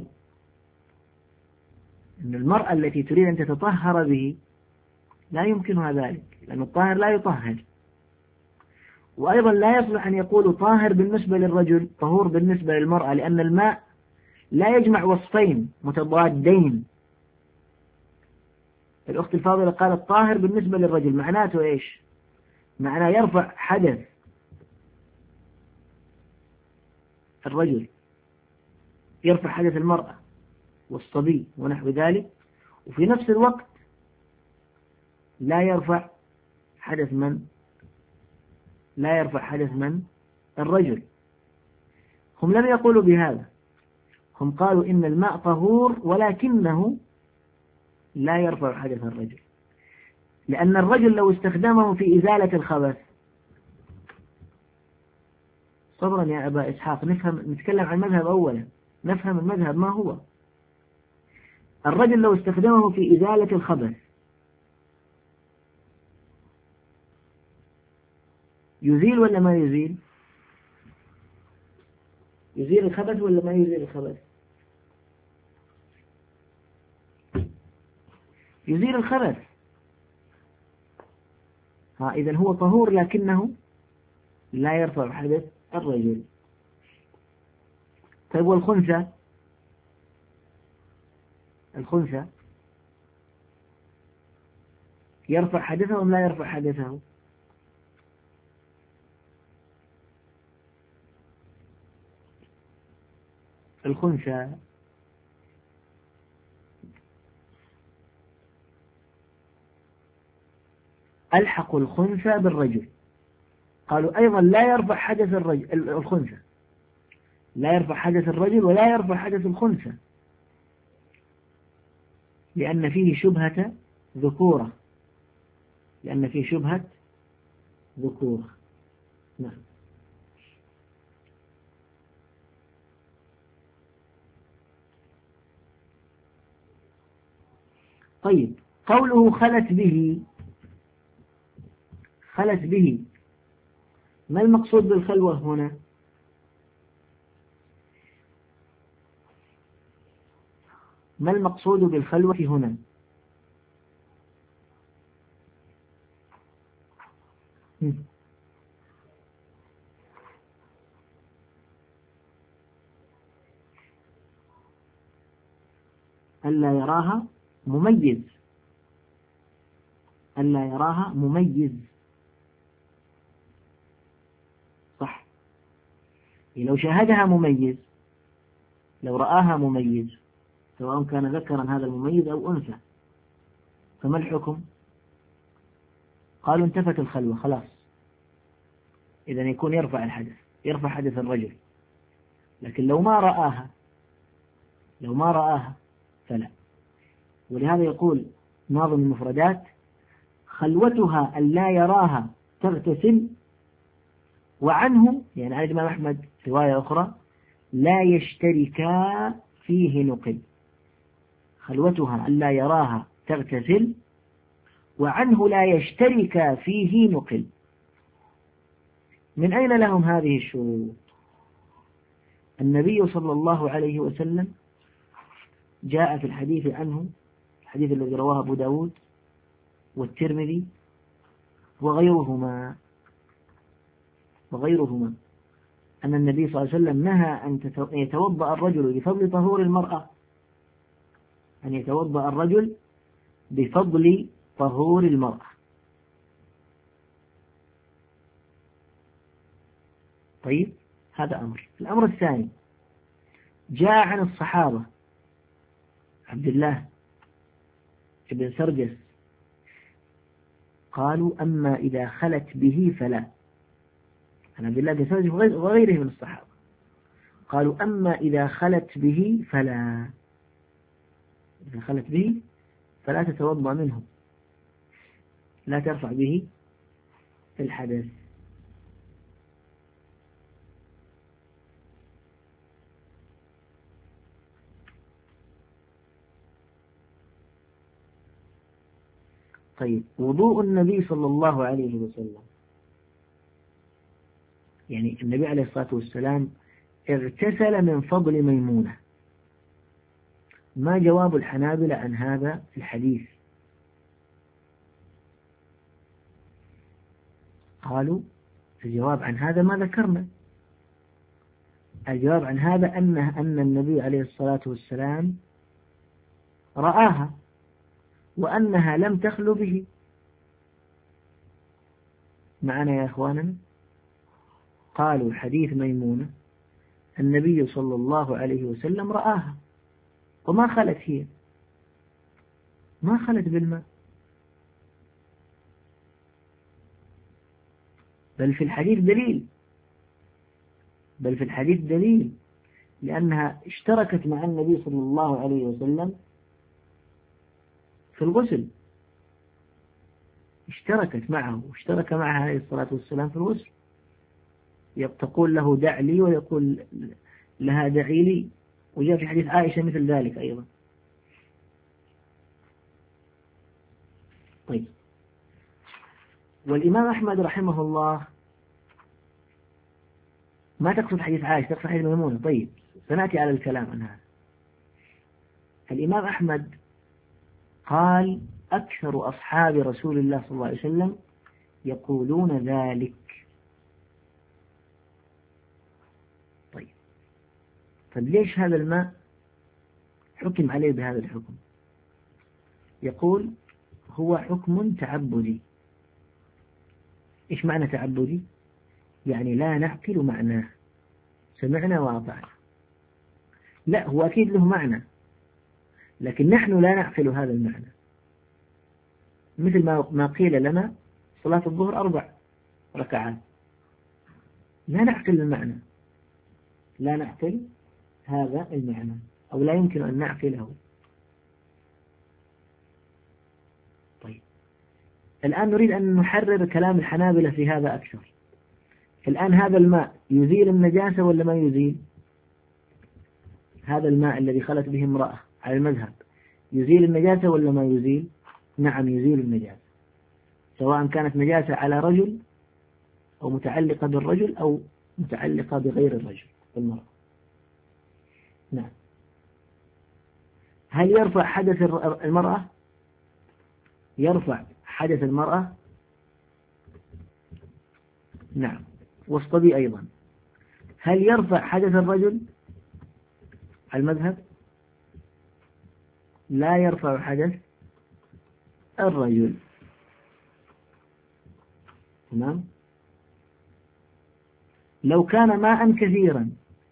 أن المرأة التي تريد أن تتطهر به لا يمكنها ذلك، لأن الطاهر لا يطهر. وأيضا لا يصلح أن يقولوا طاهر بالنسبة للرجل طهور بالنسبة للمرأة، لأن الماء لا يجمع وصفين متضادين. الأخت الفاضلة قالت طاهر بالنسبة للرجل، معناته إيش؟ معناه يرفع حدث الرجل، يرفع حدث المرأة والصبي ونحو ذلك، وفي نفس الوقت لا يرفع حدث من؟ لا يرفع حدث من؟ الرجل. هم لم يقولوا بهذا، هم قالوا إن الماء طهور ولكنه لا يرفع حدث الرجل، لأن الرجل لو استخدمه في إزالة الخبث. صبرا يا أبا إسحاق، نفهم، نتكلم عن المذهب أولا، نفهم المذهب ما هو. الرجل لو استخدمه في إزالة الخبث يزيل ولا ما يزيل؟ يزيل الخبث ولا ما يزيل الخبث؟ يزيل الخبث. ها إذن هو طهور لكنه لا يرفع حدث الرجل. طيب والخنثى الخنثى يرفع حدثه أم لا يرفع حدثه؟ الخنثى ألحقوا الخنثى بالرجل، قالوا أيضا لا يرفع حدث الرجل الخنثى، لا يرفع حدث الرجل ولا يرفع حدث الخنثى، لأن فيه شبهة ذكورة، لأن فيه شبهة ذكورة. نعم. طيب قوله خلت به، خلت به، ما المقصود بالخلوة هنا؟ ما المقصود بالخلوة هنا؟ ألا يراها مميز، ألا يراها مميز، صح. لو شاهدها مميز، لو رآها مميز سواء كان ذكرا هذا المميز أو أنثى، فما الحكم؟ قالوا انتفت الخلوة خلاص، إذا يكون يرفع الحدث، يرفع حدث الرجل. لكن لو ما رآها، لو ما رآها فلا. ولهذا يقول ناظم المفردات: خلوتها أن لا يراها تغتسل، وعنه يعني عن الإمام أحمد رواية أخرى لا يشتركا فيه نقل. خلوتها أن لا يراها تغتسل، وعنه لا يشتركا فيه نقل. من أين لهم هذه الشروط؟ النبي صلى الله عليه وسلم جاء في الحديث عنه، الحديث الذي رواه أبو داود والترمذي وغيرهما وغيرهما أن النبي صلى الله عليه وسلم نهى أن يتوضأ الرجل بفضل طهور المرأة، أن يتوضأ الرجل بفضل طهور المرأة. طيب هذا أمر. الأمر الثاني جاء عن الصحابة عبد الله بن سرجس قالوا: أما إذا خلت به فلا. عن عبد الله بن سرجس وغيره من الصحابة قالوا: أما إذا خلت به فلا، إذا خلت به فلا تتوضأ منه، لا ترفع به الحدث. طيب وضوء النبي صلى الله عليه وسلم، يعني النبي عليه الصلاة والسلام اغتسل من فضل ميمونة، ما جواب الحنابلة عن هذا الحديث؟ قالوا الجواب عن هذا ما ذكرنا، الجواب عن هذا أن أن النبي عليه الصلاة والسلام رآها وأنها لم تخلو به. معنا يا أخواننا؟ قالوا حديث ميمونة النبي صلى الله عليه وسلم رآها وما خلت، هي ما خلت بالماء، بل في الحديث دليل، بل في الحديث دليل لأنها اشتركت مع النبي صلى الله عليه وسلم في الغسل، اشتركت معه واشترك معها عليه الصلاة والسلام في الغسل، تقول له دع لي ويقول لها دعي لي، وجاء في حديث عائشة مثل ذلك أيضا. طيب والإمام أحمد رحمه الله ما تقصد حديث عائشة، تقصد حديث ميمونة. طيب سنأتي على الكلام عن هذا. الإمام أحمد قال: أكثر أصحاب رسول الله صلى الله عليه وسلم يقولون ذلك. طيب طيب ليش هذا الماء حكم عليه بهذا الحكم؟ يقول هو حكم تعبدي. إيش معنى تعبدي؟ يعني لا نعقل معناه، سمعنا وأطعنا. لا، هو أكيد له معنى، لكن نحن لا نعقل هذا المعنى. مثل ما قيل لنا صلاة الظهر أربع ركعات، لا نعقل المعنى، لا نعقل هذا المعنى، أو لا يمكن أن نعقله. طيب الآن نريد أن نحرر كلام الحنابلة في هذا أكثر. الآن هذا الماء يزيل النجاسة ولا ما يزيل؟ هذا الماء الذي خلت به امرأة على المذهب يزيل النجاسة ولا ما يزيل؟ نعم يزيل النجاسة، سواء كانت نجاسة على رجل أو متعلقة بالرجل أو متعلقة بغير الرجل المرأة. نعم. هل يرفع حدث المرأة؟ يرفع حدث المرأة. نعم. والصبي أيضا. هل يرفع حدث الرجل؟ على المذهب لا يرفع حدث الرجل. تمام. لو كان ماء كثيرا،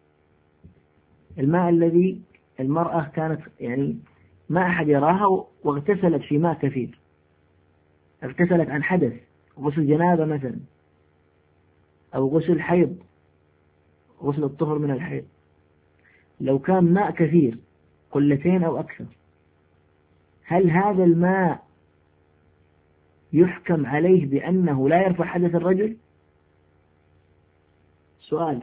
الماء الذي المرأة كانت يعني ما أحد يراها واغتسلت في ماء كثير، اغتسلت عن حدث، غسل جنابة مثلا، أو غسل حيض، غسل الطهر من الحيض، لو كان ماء كثير قلتين أو أكثر، هل هذا الماء يحكم عليه بأنه لا يرفع حدث الرجل؟ سؤال.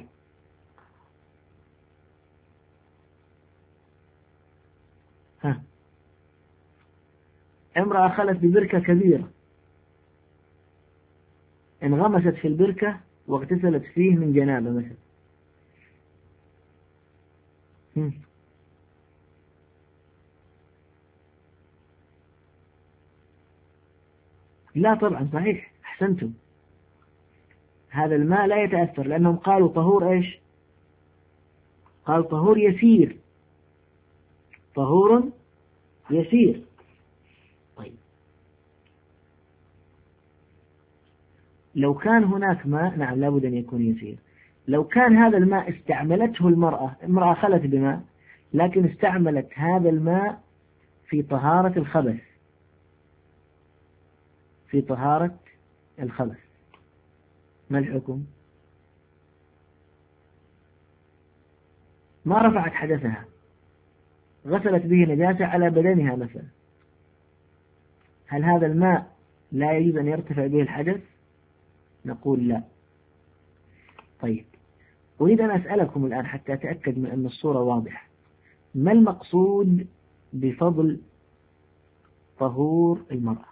ها، امرأة خلت ببركة كبيرة، انغمست في البركة واغتسلت فيه من جنابة مثلا. هم. لا طبعا صحيح، أحسنتم، هذا الماء لا يتأثر، لأنهم قالوا طهور إيش؟ قال طهور يسير، طهور يسير. طيب لو كان هناك ماء، نعم لابد أن يكون يسير، لو كان هذا الماء استعملته المرأة، امرأة خلت بماء لكن استعملت هذا الماء في طهارة الخبث، في طهارة الخبث، ما الحكم؟ ما رفعت حدثها، غسلت به نجاسة على بدنها مثلا، هل هذا الماء لا يجوز أن يرتفع به الحدث؟ نقول لا. طيب أريد أن أسألكم الآن حتى أتأكد من أن الصورة واضحة، ما المقصود بفضل طهور المرأة؟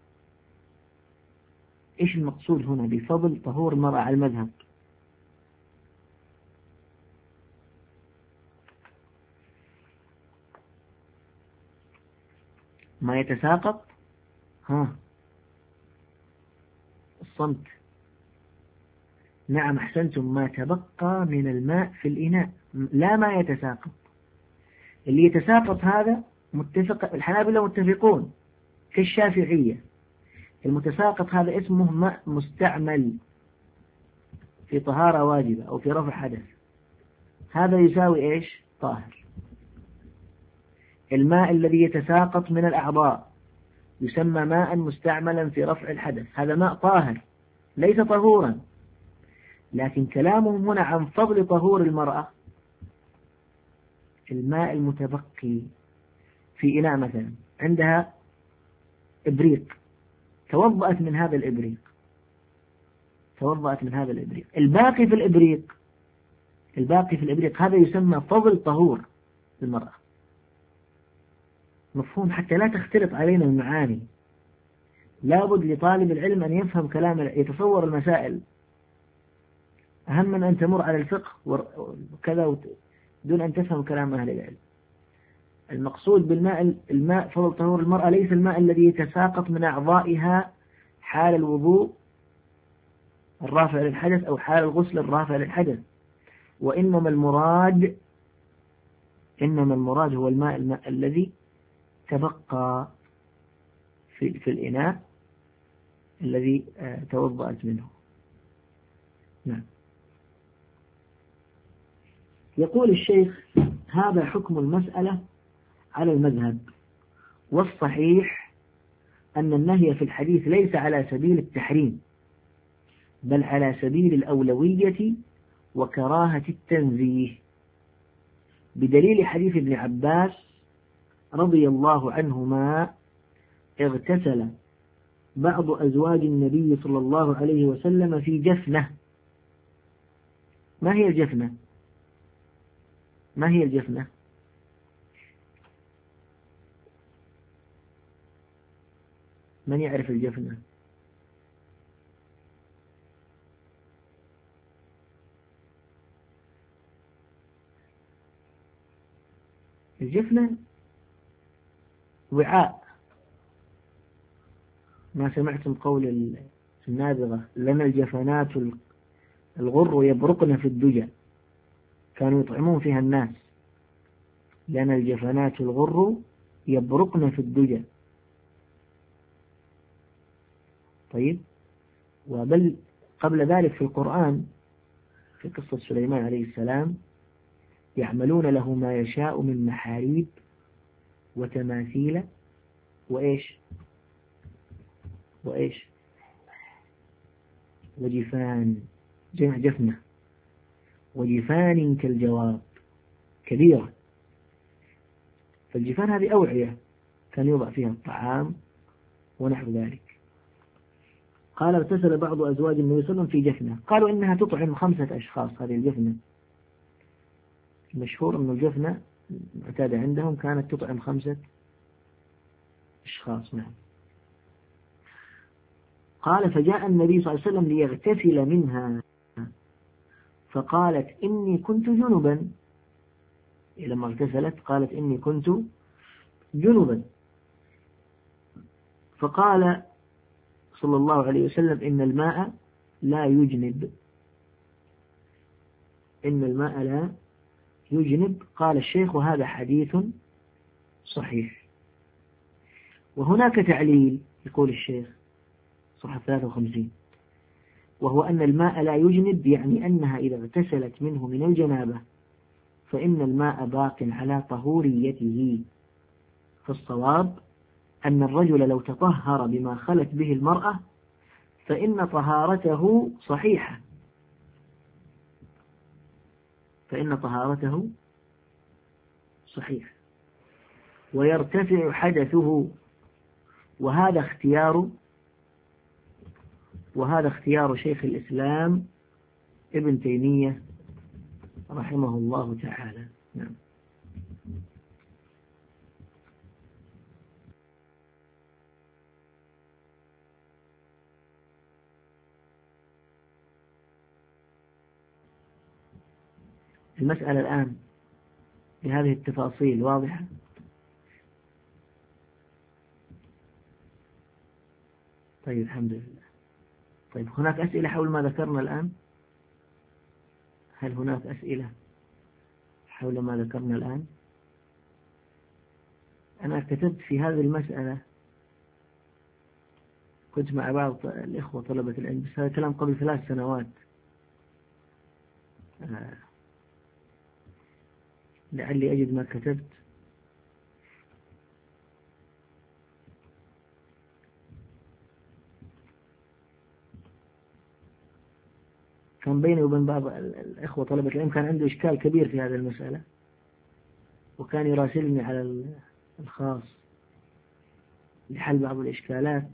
إيش المقصود هنا بفضل طهور المرأة على المذهب؟ ما يتساقط؟ ها، الصمت. نعم أحسنتم، ما تبقى من الماء في الإناء، لا ما يتساقط. اللي يتساقط هذا متفق، الحنابلة متفقون كالشافعية، المتساقط هذا اسمه ماء مستعمل في طهارة واجبة أو في رفع حدث، هذا يساوي إيش؟ طاهر. الماء الذي يتساقط من الأعضاء يسمى ماء مستعملا في رفع الحدث، هذا ماء طاهر ليس طهورا. لكن كلامهم هنا عن فضل طهور المرأة، الماء المتبقي في إناء مثلا عندها إبريق، توضأت من هذا الإبريق، توضأت من هذا الإبريق، الباقي في الإبريق، الباقي في الإبريق هذا يسمى فضل طهور المرأة. مفهوم؟ حتى لا تختلط علينا المعاني، لابد لطالب العلم أن يفهم كلام، يتصور المسائل، أهم من أن تمر على الفقه وكذا دون أن تفهم كلام أهل العلم. المقصود بالماء، الماء فضل طهور المرأة ليس الماء الذي يتساقط من أعضائها حال الوضوء الرافع للحدث أو حال الغسل الرافع للحدث، وإنما المراد إنما المراد هو الماء, الماء الذي تبقى في, في الإناء الذي توضأت منه. نعم. يقول الشيخ: هذا حكم المسألة على المذهب، والصحيح أن النهي في الحديث ليس على سبيل التحريم، بل على سبيل الأولوية وكراهة التنزيه، بدليل حديث ابن عباس رضي الله عنهما: اغتسل بعض أزواج النبي صلى الله عليه وسلم في جفنة. ما هي الجفنة؟ ما هي الجفنة؟ من يعرف الجفنة؟ الجفنة وعاء. ما سمعتم قول النابغة: لنا الجفنات الغر يبرقن في الدجى؟ كانوا يطعمون فيها الناس. لنا الجفنات الغر يبرقن في الدجى. طيب، وبل قبل ذلك في القرآن في قصة سليمان عليه السلام: يعملون له ما يشاء من محاريب وتماثيل وإيش وإيش وجفان، جمع جفنة، وجفان كالجواب كبيرة. فالجفان هذه أوعية كان يوضع فيها الطعام ونحو ذلك. قال: اغتسل بعض أزواج النبي صلى الله عليه وسلم في جفنة. قالوا إنها تطعم خمسة أشخاص. هذه الجفنة مشهور أن الجفنة معتادة عندهم كانت تطعم خمسة أشخاص. نعم. قال: فجاء النبي صلى الله عليه وسلم ليغتسل منها، فقالت: إني كنت جنبا. لما اغتسلت قالت: إني كنت جنبا. فقال صلى الله عليه وسلم: إن الماء لا يجنب، إن الماء لا يجنب. قال الشيخ: وهذا حديث صحيح. وهناك تعليل، يقول الشيخ صفحة ثلاثة وخمسين: وهو أن الماء لا يجنب يعني أنها إذا اغتسلت منه من الجنابة فإن الماء باق على طهوريته. فالصواب أن الرجل لو تطهر بما خلت به المرأة فإن طهارته صحيحة، فإن طهارته صحيح ويرتفع حدثه. وهذا اختيار وهذا اختيار شيخ الإسلام ابن تيمية رحمه الله تعالى. نعم. المسألة الآن بهذه التفاصيل واضحة. طيب، الحمد لله. طيب، هناك أسئلة حول ما ذكرنا الآن؟ هل هناك أسئلة حول ما ذكرنا الآن؟ أنا كتبت في هذه المسألة، كنت مع بعض الإخوة طلبة العلم، بس هذا كلام قبل ثلاث سنوات. آه. لعلي أجد ما كتبت. كان بيني وبين بعض الإخوة طلبة العلم كان عنده إشكال كبير في هذه المسألة، وكان يراسلني على الخاص لحل بعض الإشكالات،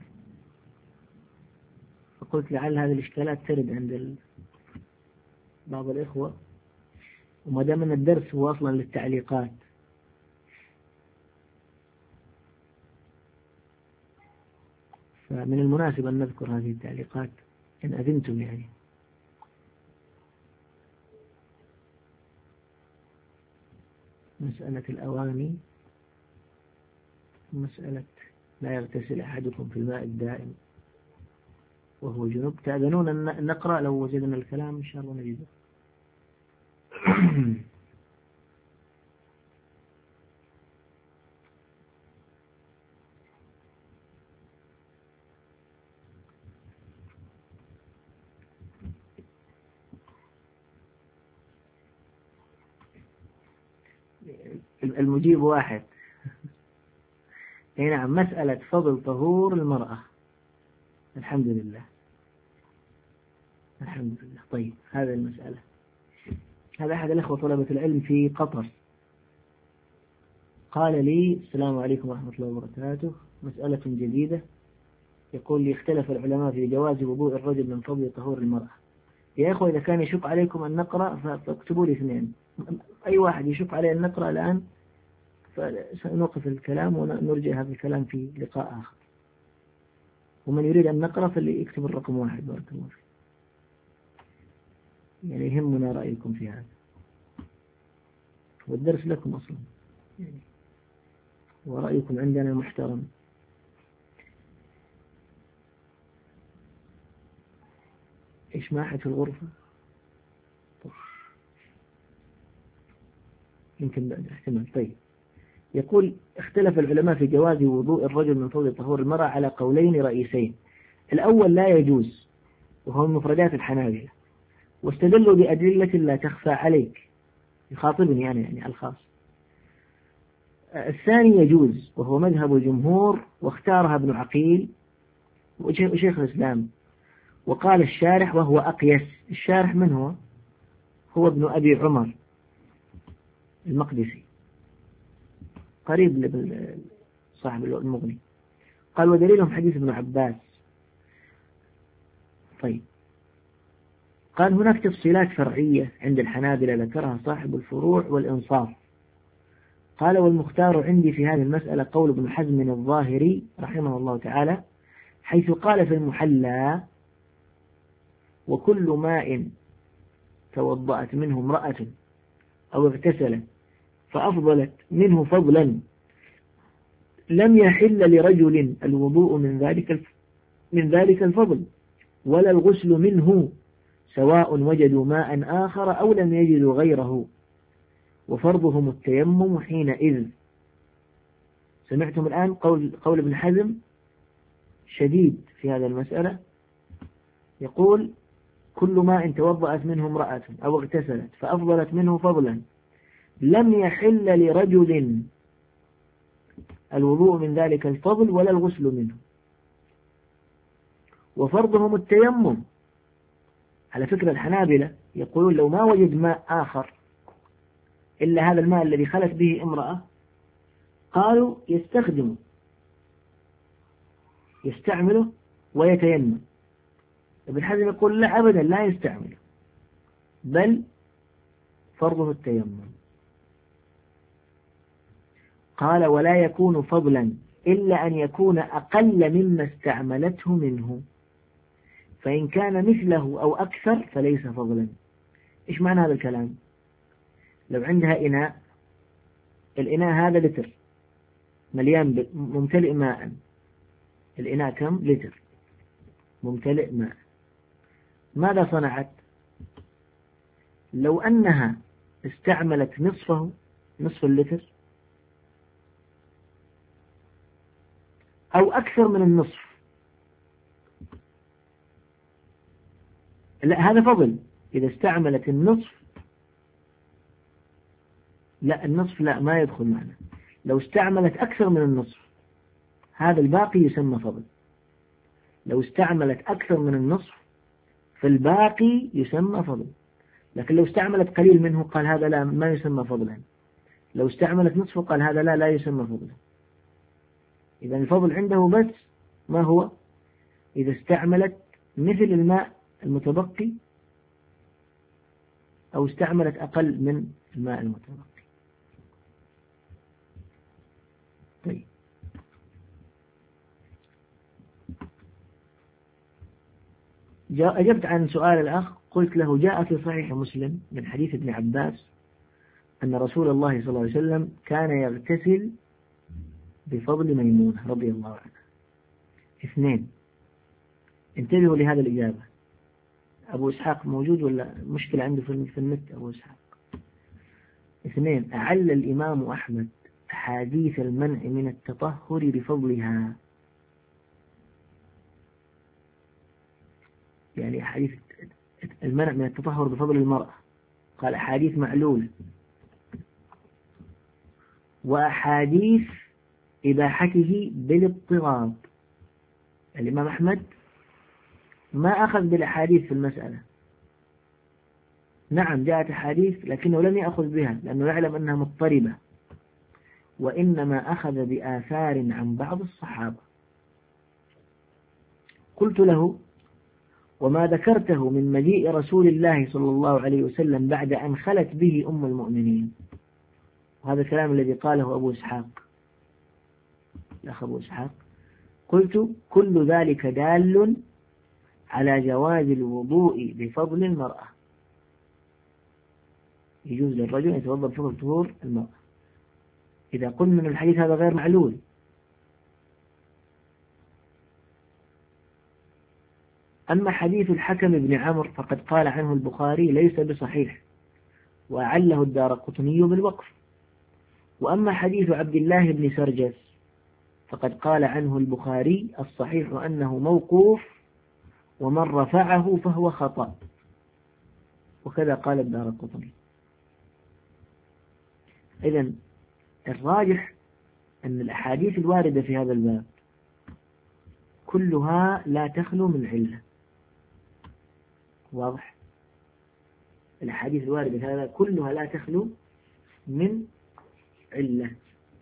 فقلت لعل هذه الإشكالات ترد عند بعض الإخوة، وما دام أن الدرس هو أصلا للتعليقات فمن المناسب أن نذكر هذه التعليقات إن أذنتم يعني. مسألة الأواني، مسألة لا يغتسل أحدكم في الماء الدائم وهو جنوب. تأذنون أن نقرأ لو وجدنا الكلام إن شاء الله نجده. المجيب واحد. اي نعم، مسألة فضل طهور المرأة. الحمد لله الحمد لله. طيب هذه المسألة، هذا أحد الأخوة طلبة العلم في قطر قال لي: السلام عليكم ورحمة الله وبركاته، مسألة جديدة. يقول لي: اختلف العلماء في جواز وضوء الرجل من فضل طهور المرأة. يا أخوة إذا كان يشق عليكم أن نقرأ فاكتبوا لي اثنين، أي واحد يشق عليه أن نقرأ الآن فسنوقف الكلام ونرجع هذا الكلام في لقاء آخر. ومن يريد أن نقرأ فاللي يكتب الرقم واحد. بارك الله فيك. يعني يهمنا رأيكم في هذا، والدرس لكم أصلا يعني، ورأيكم عندنا محترم. إيش ما أحد في الغرفة؟ طيب. يمكن بعد احتمال. طيب يقول: اختلف العلماء في جواز وضوء الرجل من فضل طهور المرأة على قولين رئيسين. الأول لا يجوز، وهو من مفردات الحنابلة، واستدلوا بأدلة لا تخفى عليك، يخاطبني أنا يعني الخاص. الثاني يجوز، وهو مذهب الجمهور، واختارها ابن عقيل وشيخ الإسلام. وقال الشارح وهو أقيس. الشارح من هو؟ هو ابن أبي عمر المقدسي، قريب صاحب المغني. قال: ودليلهم حديث ابن عباس. طيب قال: هناك تفصيلات فرعية عند الحنابلة ذكرها صاحب الفروع والإنصاف. قال: والمختار عندي في هذه المسألة قول ابن حزم الظاهري رحمه الله تعالى، حيث قال في المحلى: وكل ماء توضأت منه امرأة أو اغتسلت فأفضلت منه فضلا لم يحل لرجل الوضوء من ذلك من ذلك الفضل ولا الغسل منه، سواء وجدوا ماء آخر أو لم يجدوا غيره، وفرضهم التيمم حينئذ. سمعتم الآن قول, قول ابن حزم شديد في هذا المسألة. يقول: كل ماء توضأت منه امرأة أو اغتسلت فأفضلت منه فضلا لم يحل لرجل الوضوء من ذلك الفضل ولا الغسل منه، وفرضهم التيمم. على فكرة الحنابلة يقولون لو ما وجد ماء آخر إلا هذا الماء الذي خلت به امرأة، قالوا يستخدمه يستعمله ويتيمم. ابن حزم يقول: لا أبدا، لا يستعمله، بل فرضه التيمم. قال: ولا يكون فضلا إلا أن يكون أقل مما استعملته منه، فإن كان مثله أو أكثر فليس فضلا. إيش معنى هذا الكلام؟ لو عندها إناء، الإناء هذا لتر مليان ممتلئ ماء، الإناء كم؟ لتر ممتلئ ماء. ماذا صنعت؟ لو أنها استعملت نصفه، نصف اللتر، أو أكثر من النصف، لا هذا فضل. إذا استعملت النصف، لا النصف لا ما يدخل معنا. لو استعملت أكثر من النصف هذا الباقي يسمى فضل. لو استعملت أكثر من النصف فالباقي يسمى فضل. لكن لو استعملت قليل منه قال هذا لا ما يسمى فضلا. لو استعملت نصفه قال هذا لا لا يسمى فضلا. إذا الفضل عنده بس ما هو؟ إذا استعملت مثل الماء المتبقي أو استعملت أقل من الماء المتبقي. طيب أجبت عن سؤال الأخ، قلت له: جاء في صحيح مسلم من حديث ابن عباس أن رسول الله صلى الله عليه وسلم كان يغتسل بفضل ميمونة رضي الله عنها. اثنين، انتبهوا لهذا الإجابة. أبو إسحاق موجود ولا مشكلة عنده في النت أبو إسحاق؟ اثنين، أعل الإمام أحمد أحاديث المنع من التطهر بفضلها، يعني أحاديث المنع من التطهر بفضل المرأة، قال أحاديث معلولة. وأحاديث إباحته بالاضطراب. الإمام أحمد ما أخذ بالأحاديث في المسألة، نعم جاءت أحاديث لكنه لم يأخذ بها لأنه يعلم أنها مضطربة، وإنما أخذ بآثار عن بعض الصحابة. قلت له: وما ذكرته من مجيء رسول الله صلى الله عليه وسلم بعد أن خلت به أم المؤمنين، وهذا الكلام الذي قاله أبو إسحاق الأخ أبو إسحاق، قلت: كل ذلك دال على جواز الوضوء بفضل المرأة، يجوز للرجل أن يتوضأ بفضل طهور المرأة. إذا قلنا من الحديث هذا غير معلول، أما حديث الحكم بن عمرو فقد قال عنه البخاري ليس بصحيح، وأعله الدارقطني بالوقف. وأما حديث عبد الله بن سرجس فقد قال عنه البخاري الصحيح أنه موقوف، ومن رفعه فهو خطأ، وكذا قال الدارقطني. إذن الراجح أن الأحاديث الواردة في هذا الباب كلها لا تخلو من علة. واضح؟ الأحاديث الواردة في هذا كلها لا تخلو من علة،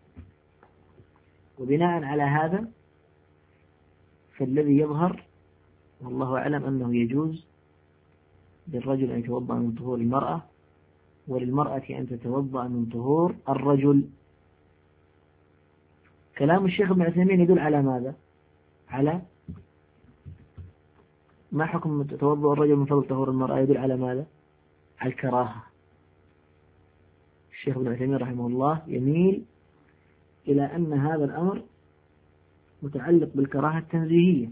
وبناء على هذا فالذي يظهر والله أعلم أنه يجوز للرجل أن يتوضأ من طهور المرأة، وللمرأة أن تتوضأ من طهور الرجل. كلام الشيخ ابن عثيمين يدل على ماذا؟ على ما حكم توضؤ الرجل من فضل طهور المرأة؟ يدل على ماذا؟ على الكراهة. الشيخ ابن عثيمين رحمه الله يميل إلى أن هذا الأمر متعلق بالكراهة التنزيهية،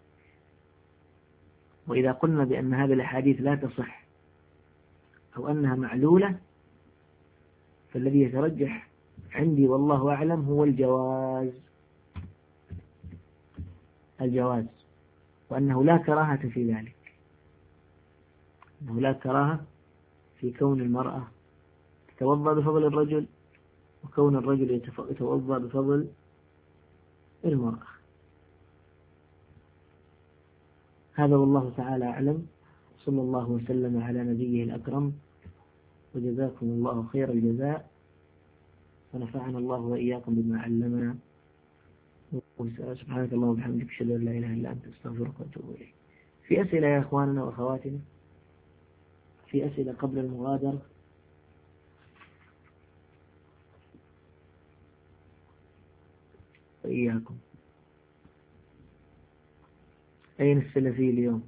وإذا قلنا بأن هذه الأحاديث لا تصح أو أنها معلولة فالذي يترجح عندي والله أعلم هو الجواز الجواز وأنه لا كراهة في ذلك، أنه لا كراهة في كون المرأة تتوضأ بفضل الرجل وكون الرجل يتوضأ بفضل المرأة. هذا والله تعالى أعلم. صلى الله وسلم على نبيه الأكرم، وجزاكم الله خير الجزاء، ونفعنا الله وإياكم بما علمنا. سبحانك اللهم وبحمدك أشهد أن لا إله إلا أنت أستغفرك وأتوب إليك. في أسئلة يا إخواننا وأخواتنا؟ في أسئلة قبل المغادرة؟ وإياكم. أين السلفي اليوم؟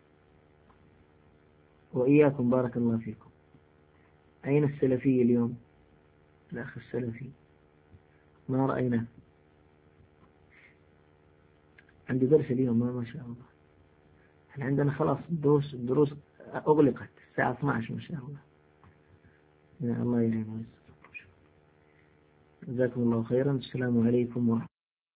وإياكم بارك الله فيكم. أين السلفي اليوم؟ الأخ السلفي ما رأيناه. عندي درس اليوم ما, ما شاء الله. احنا عندنا خلاص الدروس الدروس أغلقت الساعة اثنتي عشرة ما شاء الله. يا الله يعينك. جزاكم الله خيرا. السلام عليكم ورحمة الله.